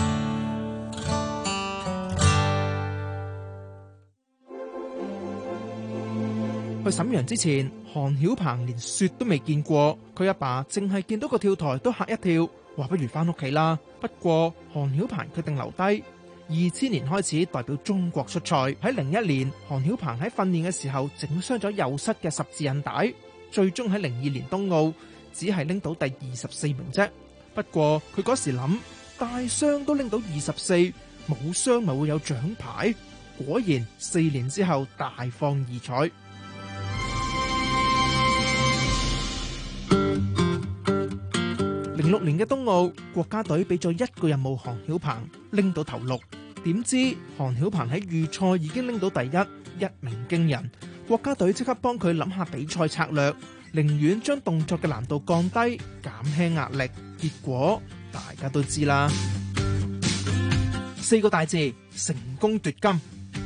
[SPEAKER 28] 去瀋陽之前，韓曉鵬連雪都未見過，佢阿爸淨係見到個跳台都嚇一跳，話不如返屋企啦。不過韓曉鵬決定留低。2000年開始代表中國出賽。喺01年，韓曉鵬喺訓練嘅時候整傷咗右膝嘅十字韌帶，最終喺02年冬奧只係拎到第24名啫。不過佢嗰時諗，大傷都拎到24，冇傷咪會有獎牌。果然4年之後大放異彩。06年嘅冬奧，國家隊俾咗一個任務韓曉鵬拎到頭6，點知韓曉鵬喺預賽已經拎到第1，一鳴驚人。國家隊即刻幫佢諗下比賽策略，寧願將動作嘅難度降低，減輕壓力。結果大家都知啦，4個大字：成功奪金。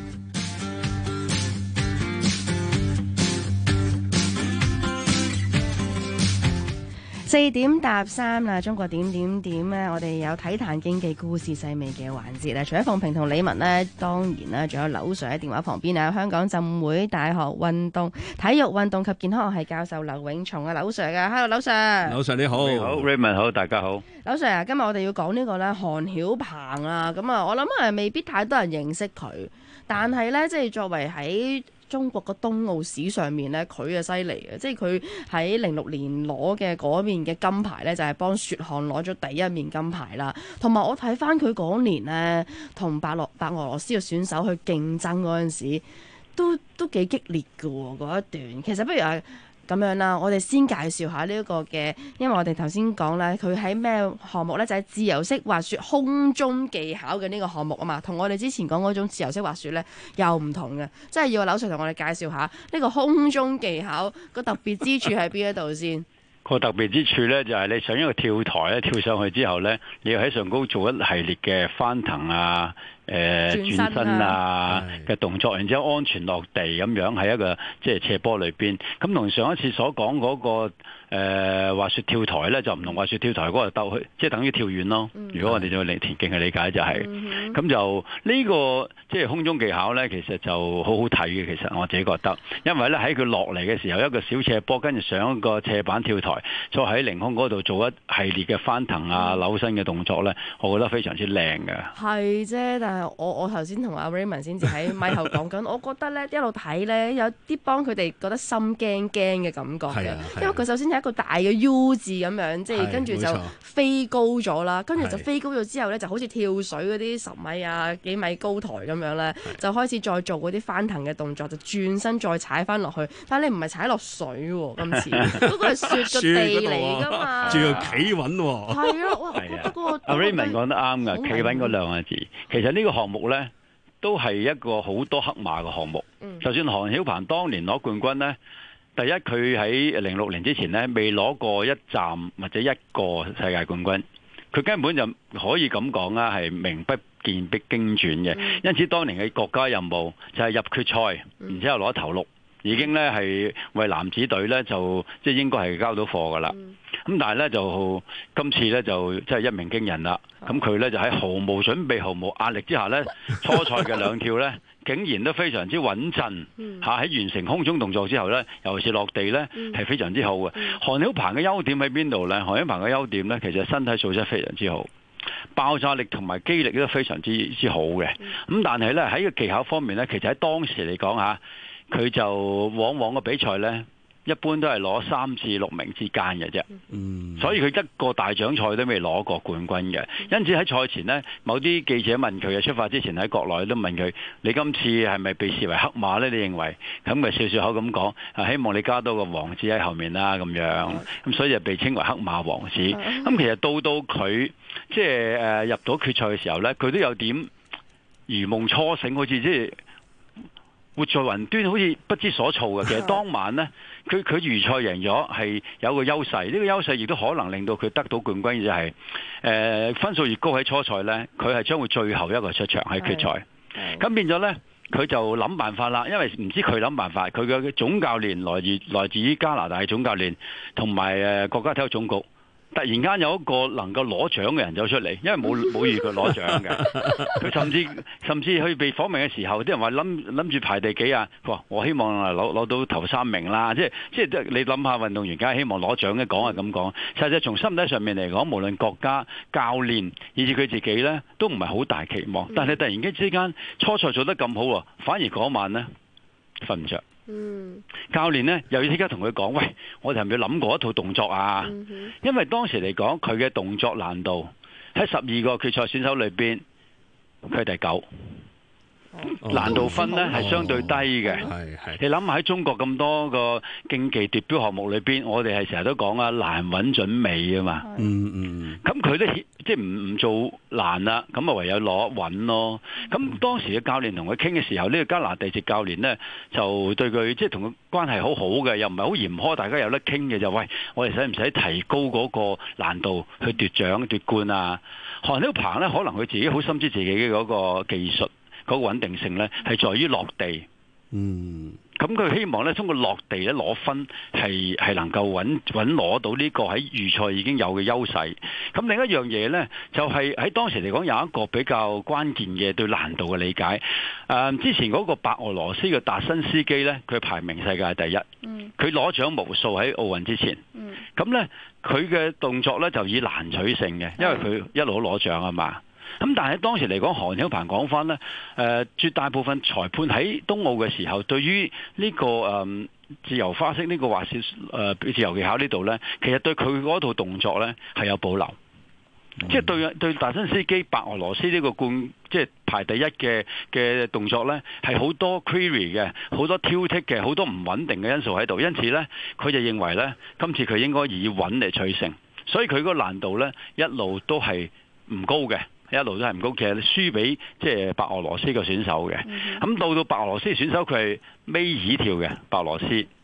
[SPEAKER 11] 4點搭3啦，中國點點點咧，我哋有體壇競技故事細味嘅環節啦。除咗鳳平同李文呢，當然啦，仲有劉 Sir 喺電話旁邊啊。香港浸會大學體育運動及健康學系教授劉永松啊，劉 Sir 噶 ，Hello 劉 Sir。
[SPEAKER 19] 劉 Sir 你好，你好 Raymond 好，大家好。
[SPEAKER 11] 劉 Sir 啊，今日我哋要講呢個咧韓曉鵬啊，咁啊，我諗未必太多人認識佢，但係咧即係作為喺中國個冬奧史上面咧，佢啊犀利嘅，即係佢喺06年攞嘅嗰面嘅金牌咧，就係幫雪項攞咗第1面金牌啦。同埋我睇翻佢嗰年咧，同白俄羅斯嘅選手去競爭嗰陣時，都幾激烈嘅喎嗰一段。其實不如咁樣啦，我哋先介紹下呢一個嘅，因為我哋頭先講啦，佢喺咩項目呢？就係自由式滑雪空中技巧嘅呢個項目啊嘛，同我哋之前講嗰種自由式滑雪呢又唔同嘅，即係要劉 Sir 同我哋介紹下呢個空中技巧個特別之處喺邊一度先。
[SPEAKER 19] 個特別之處咧，就係你上一個跳台咧，跳上去之後咧，你要喺上高做一系列嘅翻騰啊、轉身啊嘅動作，然之後安全落地咁樣喺一個即係斜坡裏邊。咁同上一次所講嗰個滑雪跳台咧，就唔同滑雪跳台嗰個兜去，即係等於跳遠咯。如果我哋做田徑嘅理解就係，咁就呢個即係空中技巧咧，其實就好好睇嘅。其實我自己覺得，因為咧喺佢落嚟嘅時候，一個小斜坡，跟住上一個斜板跳台，再喺凌空嗰度做一系列嘅翻騰啊、扭身嘅動作咧，我覺得非常之靚嘅。
[SPEAKER 11] 係啫，但係我頭先同阿 Raymond 先至喺咪後講緊，我覺得咧一路睇咧有啲幫佢哋覺得心驚驚嘅感覺嘅，因為佢首先係一個大嘅 U 字咁樣，即係跟住就飛高咗啦，跟住就飛高咗之後咧，就好似跳水嗰啲10米啊、幾米高台咁樣咧，就開始再做嗰啲翻騰嘅動作，就轉身再踩翻落去。但係你唔係踩落水喎，今次嗰個係雪嘅地嚟㗎嘛，
[SPEAKER 3] 仲要企穩喎。係
[SPEAKER 11] 啊，哇！
[SPEAKER 19] 阿 Raymond 講得啱㗎，企穩嗰2個字。其實呢個項目咧，都係一個好多黑馬嘅項目。就算韓曉鵬當年攞冠軍咧，第一佢喺06年之前咧未攞過一站或者一個世界冠軍，佢根本就可以咁講啦，係名不見必經傳嘅。因此當年嘅國家任務就係入決賽，然之後攞頭6，已經咧係為男子隊咧就即係應該係交到貨㗎啦。咁但係咧就今次咧就真係一鳴驚人啦。咁佢咧就喺毫無準備、毫無壓力之下咧，初賽嘅2跳咧，竟然都非常之穩陣嚇。喺完成空中動作之後咧，尤其是落地咧係非常之好嘅。韓曉鵬嘅優點喺邊度咧？韓曉鵬嘅優點咧，其實身體素質非常之好，爆炸力同埋肌力都非常之好嘅。咁但係咧喺個技巧方面咧，其實喺當時嚟講嚇，佢就往往個比賽咧，一般都係攞3至6名之間嘅啫，所以佢一個大獎賽都未攞過冠軍嘅。因此喺賽前呢，某啲記者問佢嘅出發之前喺國內都問佢：你今次係咪被視為黑馬呢？你認為？咁咪笑笑口咁講，希望你加多個王字喺後面啦咁樣。咁所以就被稱為黑馬王子。咁其實到佢即係入到決賽嘅時候呢，佢都有點如夢初醒，好似即係活在雲端，好似不知所措嘅。其實當晚呢，佢預賽贏咗係有個優勢，呢個優勢亦都可能令到佢得到冠軍，就係分數越高喺初賽呢，佢係將會最後一個出場喺決賽。咁變咗呢，佢就諗辦法啦。因為唔知佢諗辦法，佢嘅總教練來自於加拿大嘅總教練，同埋國家體育總局。突然間有一個能夠攞獎嘅人走出嚟，因為冇預佢攞獎嘅。佢甚至去被訪問嘅時候，啲人話諗住排第幾啊？佢話我希望攞到頭3名啦。即係你諗下，運動員梗係希望攞獎嘅，講係咁講。實際從心底上面嚟講，無論國家、教練以至佢自己呢，都唔係好大期望。但係突然間之間初賽做得咁好喎，反而嗰晚呢，瞓唔着。教練呢又要即刻同佢講：喂，我哋係咪要諗過一套動作啊？因為當時嚟講，佢嘅動作難度喺12個決賽選手裏邊，佢係第9。難度分呢係相對低嘅。你諗下喺中國咁多個競技奪標項目裏邊，我哋係成日都講啊，難穩準美啊嘛。咁佢都即係唔做難啦，咁啊唯有攞穩咯。咁當時嘅教練同佢傾嘅時候，呢個加拿大籍教練呢，就對佢即係同佢關係好好嘅，又唔係好嚴苛，大家有得傾嘅就喂，我哋使唔使提高嗰個難度去奪獎奪冠啊？韓曉鵬呢，可能佢自己好深知自己嘅嗰個技術。嗰個穩定性呢係在於落地，咁佢希望呢通過落地呢攞分係能夠穩攞到呢個喺預賽已經有嘅優勢。咁另一樣嘢呢，就係喺當時嚟講有一個比較關鍵嘅對難度嘅理解。之前嗰個白俄羅斯嘅達新斯基呢，佢排名世界第一，佢攞獎無數喺奧運之前。咁呢，佢嘅動作呢就以難取勝嘅，因為佢一路攞獎啊嘛。咁但係當時嚟講，韓曉鵬講翻呢，絕大部分裁判喺冬奧嘅時候，對於呢個自由花式呢個滑雪自由技巧呢度呢，其實對佢嗰套動作呢係有保留。即係對達新斯基白俄羅斯呢個即係排第一嘅動作呢，係好多 query 嘅，好多挑剔嘅，好多唔穩定嘅因素喺度。因此呢，佢就認為呢，今次佢應該以穩嚟取勝，所以佢個難度呢一路都係唔高嘅。一路都係唔高，其實輸俾即係白俄羅斯嘅選手嘅。咁到白俄羅斯選手佢係尾二跳嘅白俄羅斯，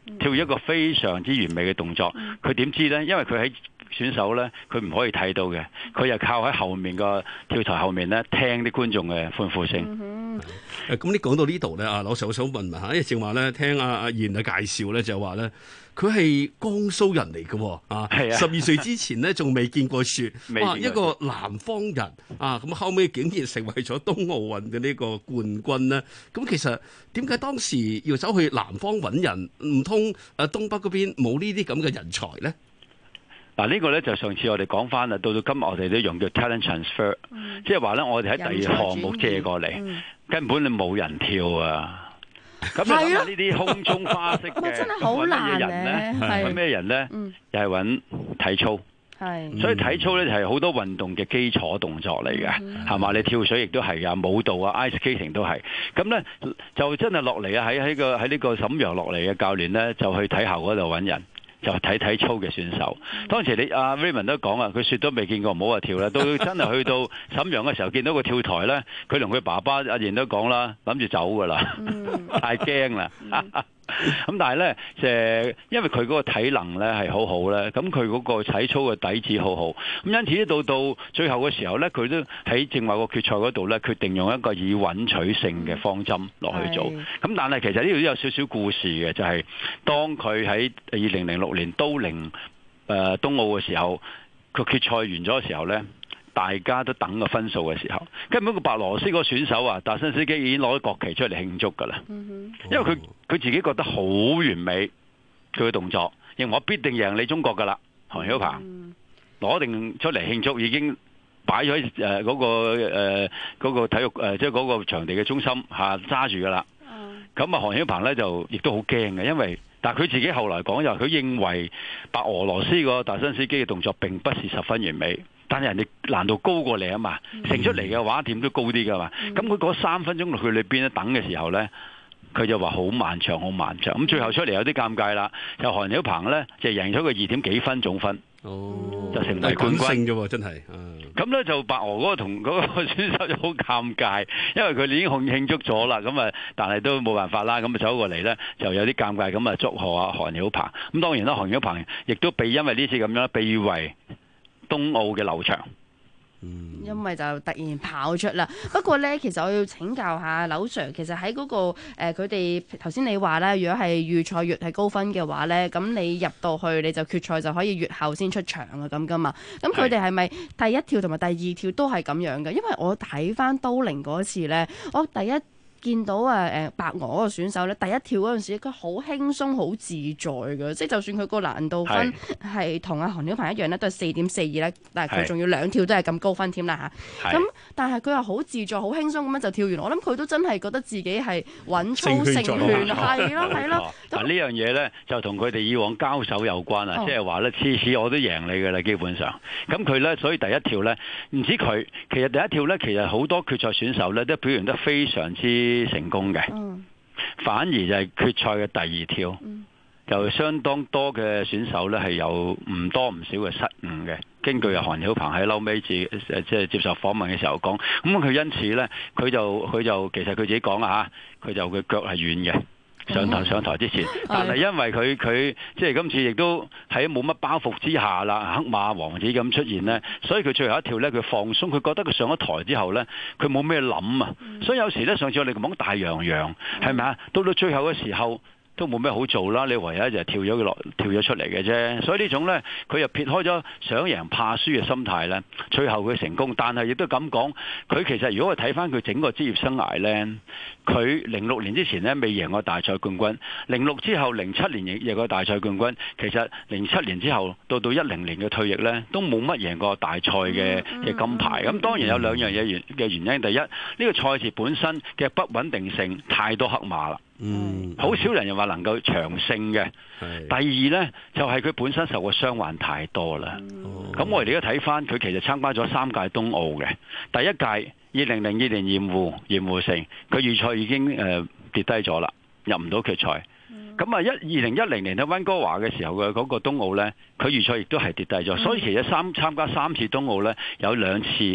[SPEAKER 19] 跳一個非常之完美嘅動作。佢點知呢？因為佢喺選手呢，佢唔可以睇到嘅，佢又靠喺後面個跳台後面呢，聽啲觀眾嘅歡呼聲。
[SPEAKER 3] 咁你講到呢度咧，啊，我想問下，因為正話咧，聽阿燕嘅介紹咧，就話咧，佢係江蘇人嚟嘅，啊，12歲之前咧仲未見過雪，哇，一個南方人啊，咁後尾竟然成為咗冬奧運嘅呢個冠軍咧。咁其實點解當時要走去南方揾人？唔通東北嗰邊冇呢啲咁嘅人才咧？
[SPEAKER 19] 嗱，呢個咧就上次我哋講翻啦，到今日我哋都用叫 talent transfer，即係話咧我哋喺第二項目借過嚟，根本你冇人跳啊！咁你諗下呢啲空中花式嘅
[SPEAKER 11] 真係好難
[SPEAKER 19] 咧，揾咩人咧？又係揾體操。所以體操咧係好多運動嘅基礎動作嚟嘅，係嘛？你跳水亦都係啊，舞蹈啊 ，ice skating 都係。咁咧就真係落嚟啊！喺呢個瀋陽落嚟嘅教練咧，就去體校嗰度揾人。就睇體操嘅選手，當時你阿 Raymond 都講啊，佢雪都未見過，唔好話跳啦。到真係去到瀋陽嘅時候，見到個跳台咧，佢同佢爸爸阿賢都講啦，諗住走噶啦，太驚啦。咁但係咧，因為佢嗰個體能咧係好好咧，咁佢嗰個體操嘅底子好好，咁因此到最後嘅時候咧，佢都喺正話個決賽嗰度咧，決定用一個以穩取勝嘅方針落去做。咁但係其實呢度都有少少故事嘅，就係當佢喺2006年都靈冬奧嘅時候，個決賽完咗嘅時候咧。大家都等個分數嘅時候，根本個白俄羅斯個選手啊，達新斯基已經攞咗國旗出嚟慶祝㗎啦。因為佢自己覺得好完美，佢嘅動作，認為我必定贏你中國㗎啦。韓曉鵬攞定出嚟慶祝，已經擺咗喺嗰個體育即係嗰個場地嘅中心嚇揸住㗎啦。咁啊，韓曉鵬咧就亦都好驚嘅，因為但係佢自己後來講就佢認為白俄羅斯個達新斯基嘅動作並不是十分完美。但係人哋難度高過你啊嘛，成出嚟嘅話點都高啲噶嘛。咁佢嗰3分鐘落去裏邊咧等嘅時候咧，佢就話好漫長，好漫長。咁最後出嚟有啲尷尬啦，就韓曉鵬咧就贏咗個2點幾分總分，就成為冠軍
[SPEAKER 3] 啫喎，真係。
[SPEAKER 19] 咁咧就白俄嗰個同嗰個選手就好尷尬，因為佢已經慶祝咗啦，咁啊，但係都冇辦法啦，咁啊走過嚟咧就有啲尷尬，咁啊祝賀啊韓曉鵬。咁當然啦，韓曉鵬亦都被因為呢次咁樣被譽為冬奧嘅劉翔，
[SPEAKER 11] 因為就突然跑出啦。不過咧，其實我要請教下劉 Sir，其實喺嗰個佢哋頭先你話咧，如果係預賽越係高分嘅話咧，咁你入到去你就決賽就可以越後先出場啊咁噶嘛。咁佢哋係咪第一跳同埋第二跳都係咁樣嘅？因為我睇翻都靈嗰次咧，我第一見到白俄嗰個選手咧，第一跳嗰陣時，佢好輕鬆、好自在嘅，即係就算佢個難度分係同阿韓曉鵬一樣咧，都係4.42咧，但係佢仲要2跳都係咁高分添啦嚇。咁但係佢又好自在、好輕鬆咁樣就跳完，我諗佢都真係覺得自己係穩操勝券，係咯。
[SPEAKER 19] 嗱呢樣嘢咧就同佢哋以往交手有關啊，即係話咧次次我都贏你嘅啦，基本上。咁佢咧所以第一跳咧唔止佢，其實第一跳咧其實好多決賽選手咧都表現得非常之成功嘅，反而就係決賽嘅第二跳，就相當多嘅選手咧係有唔多唔少嘅失誤嘅。根據韓曉鵬喺後尾即係接受訪問嘅時候講，咁佢因此咧佢就其實佢自己講啦嚇，佢腳係軟嘅。上台之前，但係因為佢即係今次亦都喺冇乜包袱之下啦，黑馬王子咁出現呢，所以佢最後一跳呢，佢放鬆，佢覺得佢上咗台之後呢，佢冇咩諗啊，所以有時呢，上次我哋講大洋洋係咪啊？到最後嘅時候都冇咩好做啦，你唯一就係跳咗出嚟嘅啫。所以呢種呢，佢又撇開咗想贏怕輸嘅心態呢，最後佢成功。但係亦都咁講，佢其實如果我睇翻佢整個職業生涯呢，佢06年之前呢未贏過大賽冠軍，06之後07年贏過大賽冠軍。其實07年之後到10年嘅退役呢，都冇乜贏過大賽嘅金牌。咁當然有兩樣嘢嘅原因，第一呢個賽事本身嘅不穩定性太多黑馬啦。好少人又話能夠長勝嘅。第二呢，就係佢本身受嘅傷患太多啦。咁我哋而家睇翻佢其實參加咗3屆冬奧嘅。第一屆2002年鹽湖城，佢預賽已經跌低咗啦，入唔到決賽。咁啊2010年喺溫哥華嘅時候嘅嗰個冬奧呢，佢預賽亦都係跌低咗。所以其實參加3次冬奧呢，有2次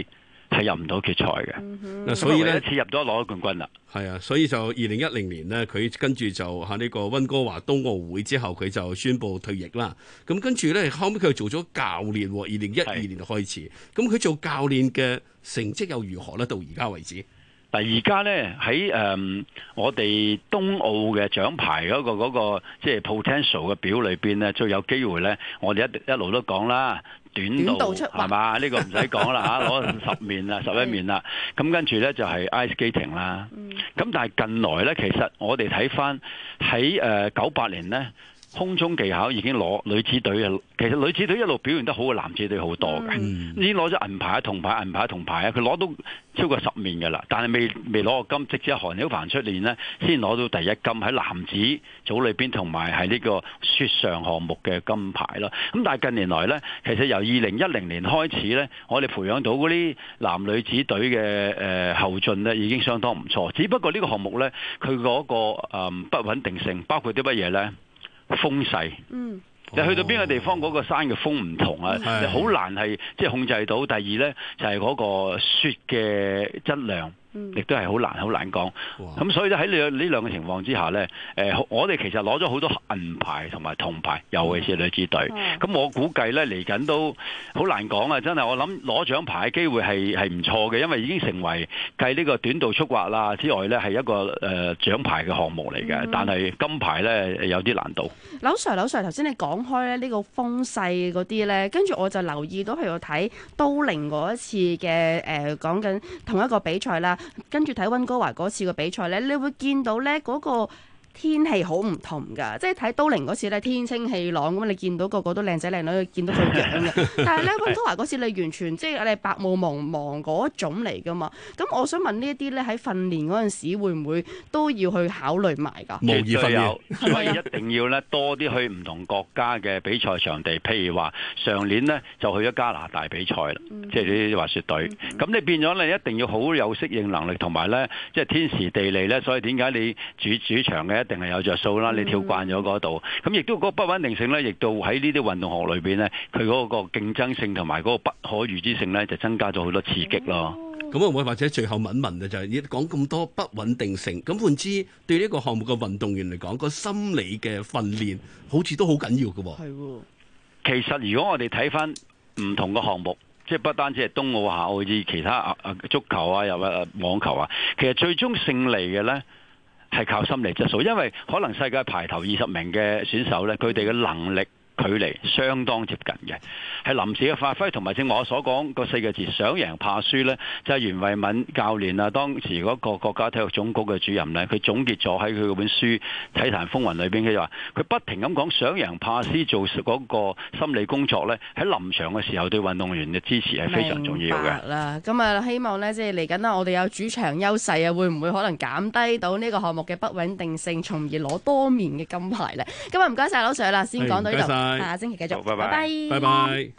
[SPEAKER 19] 係入唔到決賽嘅。
[SPEAKER 3] 嗱，所以咧
[SPEAKER 19] 一次入咗攞冠軍啦。
[SPEAKER 3] 係啊，所以就2010年呢，佢跟住就喺呢個溫哥華冬奧會之後，佢就宣布退役啦。咁跟住咧，後尾佢做咗教練，2012年開始。咁佢做教練嘅成績又如何咧？到而家為止？
[SPEAKER 19] 嗱，而家咧喺我哋冬奧嘅獎牌嗰個即係 potential 嘅表裏邊咧，最有機會咧，我哋一路都講啦，短道係嘛？呢個唔使講啦嚇，攞10面啦，11面啦。咁跟住咧就係 ice skating 啦。咁但係近來咧，其實我哋睇翻喺98年咧，空中技巧已經攞女子隊嘅。其實女子隊一路表現得好過男子隊好多嘅，已經攞咗銀牌、銅牌、銀牌、銅牌啊！佢攞到超過10面嘅啦，但係未攞過金，直至韓曉鵬出年呢，先攞到第一金喺男子組裏邊，同埋係呢個雪上項目嘅金牌啦。咁但係近年來呢，其實由2010年開始呢，我哋培養到嗰啲男女子隊嘅後進呢，已經相當唔錯。只不過呢個項目呢，佢嗰個不穩定性，包括啲乜嘢呢？風勢。你去到邊個地方，嗰個山嘅風唔同啊，你好難係即係控制到。第二呢，就係嗰個雪嘅質量。亦都係好難講，咁所以咧喺呢兩個情況之下呢，我哋其實攞咗好多銀牌同埋銅牌，尤其是女子隊。咁我估計呢，嚟緊都好難講啊！真係我諗攞獎牌嘅機會係唔錯嘅，因為已經成為繼呢個短道速滑啦之外呢，係一個獎牌嘅項目嚟嘅。但係金牌呢，有啲難度。
[SPEAKER 11] 劉 Sir， 頭先你講開咧呢個風勢嗰啲呢，跟住我就留意到，譬如睇都靈嗰一次嘅講緊同一個比賽啦。跟住睇溫哥華嗰次嘅比賽咧，你會見到咧嗰個天氣好唔同㗎，即係睇都靈嗰次咧天清氣朗咁，你見到個個都靚仔靚女，見到佢樣嘅。但係咧溫哥華嗰次你完全即係你白霧茫茫嗰種嚟㗎嘛。咁我想問呢一啲咧喺訓練嗰陣時會唔會都要去考慮埋㗎？
[SPEAKER 19] 模擬訓練，所以一定要咧多啲去唔同國家嘅比賽場地。譬如話上年呢就去咗加拿大比賽啦，即係啲滑雪隊。咁你變咗你一定要好有適應能力，同埋咧即係天時地利咧。所以點解你主場嘅一定係有着數啦？你跳慣咗嗰度，咁亦都嗰個不穩定性咧，亦都喺呢啲運動學裏邊咧，佢嗰個競爭性同埋嗰個不可預知性咧，就增加咗好多刺激咯。
[SPEAKER 3] 咁會唔會或者最後問一問就係你講咁多不穩定性，咁換之對呢個項目嘅運動員嚟講，個心理嘅訓練好似都好緊要嘅喎。係喎。
[SPEAKER 19] 其實如果我哋睇翻唔同嘅項目，即係不單止係冬奧、夏奧，以其他足球啊，又網球啊，其實最終勝利嘅咧，係靠心理質素，因為可能世界排頭20名嘅選手呢，佢哋嘅能力距離相當接近嘅，係臨時嘅發揮，同埋正我所講個4個字，想贏怕輸呢，就係袁慧敏教練啊，當時嗰個國家體育總局嘅主任呢，佢總結咗喺佢嗰本書《體壇風雲》裏邊，佢就話佢不停咁講想贏怕輸，做嗰個心理工作呢，喺臨場嘅時候對運動員嘅支持係非常重要嘅。
[SPEAKER 11] 明白啦，咁啊希望呢，即係嚟緊啦，我哋有主場優勢啊，會唔會可能減低到呢個項目嘅不穩定性，從而攞多面嘅金牌呢？今日唔該晒劉 Sir 啦，先講到呢度。下星期繼續，
[SPEAKER 19] 拜拜，
[SPEAKER 3] 拜拜。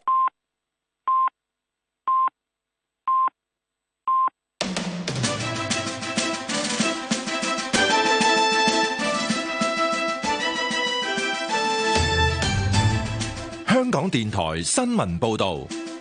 [SPEAKER 14] 香港電台新聞報道，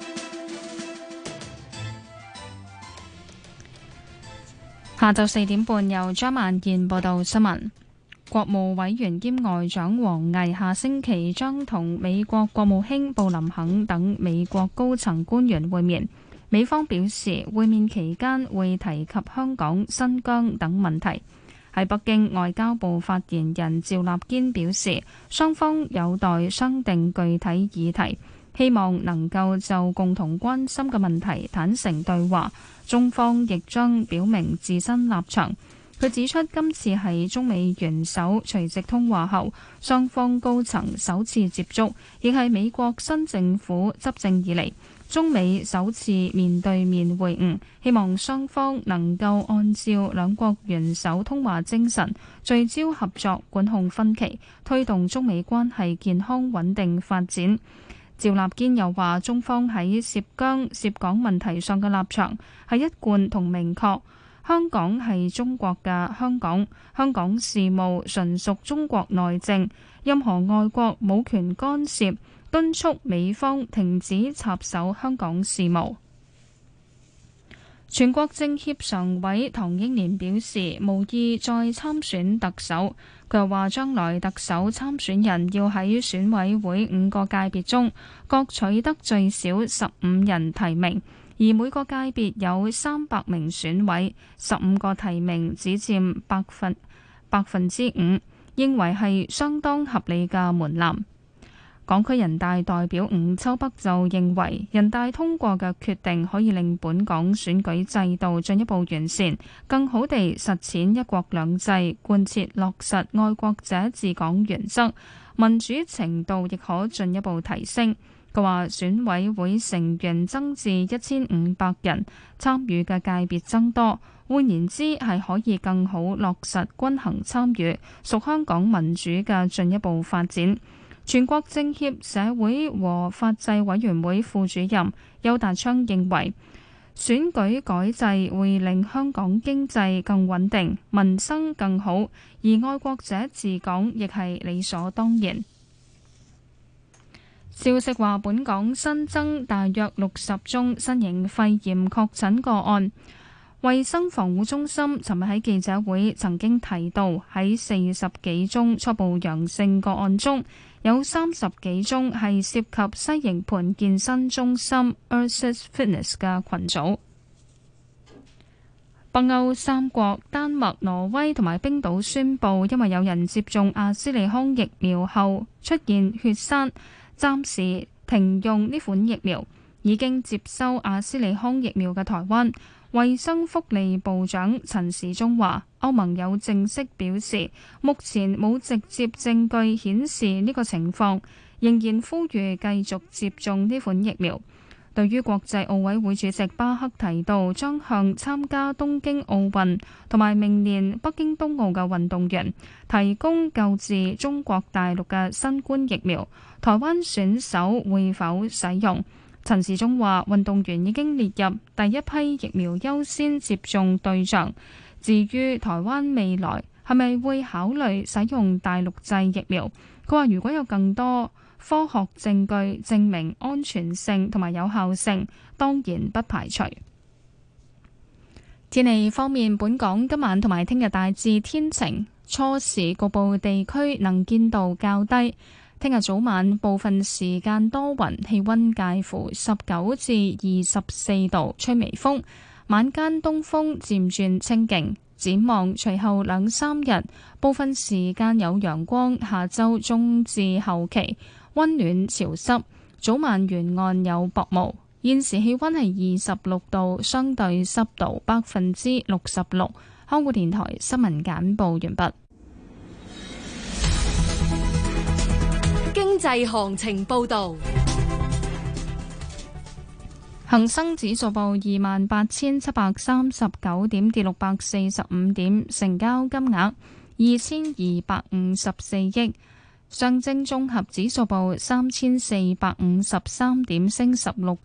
[SPEAKER 1] 下晝4點半由張萬燕報道新聞。國務委員兼外長王毅下星期將同美國國務卿布林肯等美國高層官員會面。美方表示，會面期間會提及香港、新疆等問題。喺北京，外交部發言人趙立堅表示，雙方有待商定具體議題，希望能夠就共同關心嘅問題坦誠對話。中方亦將表明自身立場。佢指出，今次係中美元首隨即通話後，雙方高層首次接觸，亦係美國新政府執政以嚟中美首次面對面會晤。希望雙方能夠按照兩國元首通話精神，聚焦合作，管控分歧，推動中美關係健康穩定發展。趙立堅又話，中方喺涉疆、涉港問題上嘅立場係一貫同明確。香港係中國嘅香港，香港事務純屬中國內政，任何外國冇權干涉，敦促美方停止插手香港事務。 全國政協常委唐英年表示，無意再參選特首。佢又話，將來特首參選人要喺選委會5個界別中各取得最少15人提名，而每個界別有300名選委，15個提名只佔5%，認為係相當合理嘅門檻。港區人大代表吳秋北就認為，人大通過嘅決定可以令本港選舉制度進一步完善，更好地實踐一國兩制，貫徹落實愛國者治港原則，民主程度亦可進一步提升。佢話選委會成員增至1500人，參與嘅界別增多，換言之係可以更好落實均衡參與，屬香港民主嘅進一步發展。全國政協社會和法制委員會副主任邱達昌認為，選舉改制會令香港經濟更穩定，民生更好，而愛國者治港亦係理所當然。消息話，本港新增大約60宗新型肺炎確診個案。衛生防護中心尋日喺記者會曾經提到，喺40幾宗初步陽性個案中，有30幾宗係涉及西營盤健身中心 Ursus Fitness 嘅群組。北歐三國丹麥、挪威同埋冰島宣布，因為有人接種阿斯利康疫苗後出現血栓，暫時停用呢款疫苗。已經接收阿斯利康疫苗嘅台灣衛生福利部長陳時中話，歐盟有正式表示，目前冇直接證據顯示呢個情況，仍然呼籲繼續接種呢款疫苗。對於國際奧委會主席巴克提到，將向參加東京奧運同埋明年北京冬奧嘅運動員提供救治中國大陸嘅新冠疫苗，台灣選手會否使用？陳時中話，運動員已經列入第一批疫苗優先接種對象。至於台灣未來係咪會考慮使用大陸製疫苗，佢話如果有更多科學證據證明安全性同埋有效性，當然不排除。天氣方面，本港今晚同埋聽日大致天晴，初時局部地區能見度較低。聽日早晚部分時間多雲，氣溫介乎19至24度，吹微風。晚間東風漸轉清勁。展望隨後2-3日，部分時間有陽光。下周中至後期溫暖潮濕，早晚沿岸有薄霧。現時氣溫係26度，相對濕度66%。香港電台新聞簡報完畢。
[SPEAKER 2] 經濟行情報道，
[SPEAKER 1] 恒生指數報28,739點，跌645點，成交金額2254億。上證綜合指數報3,453點，升16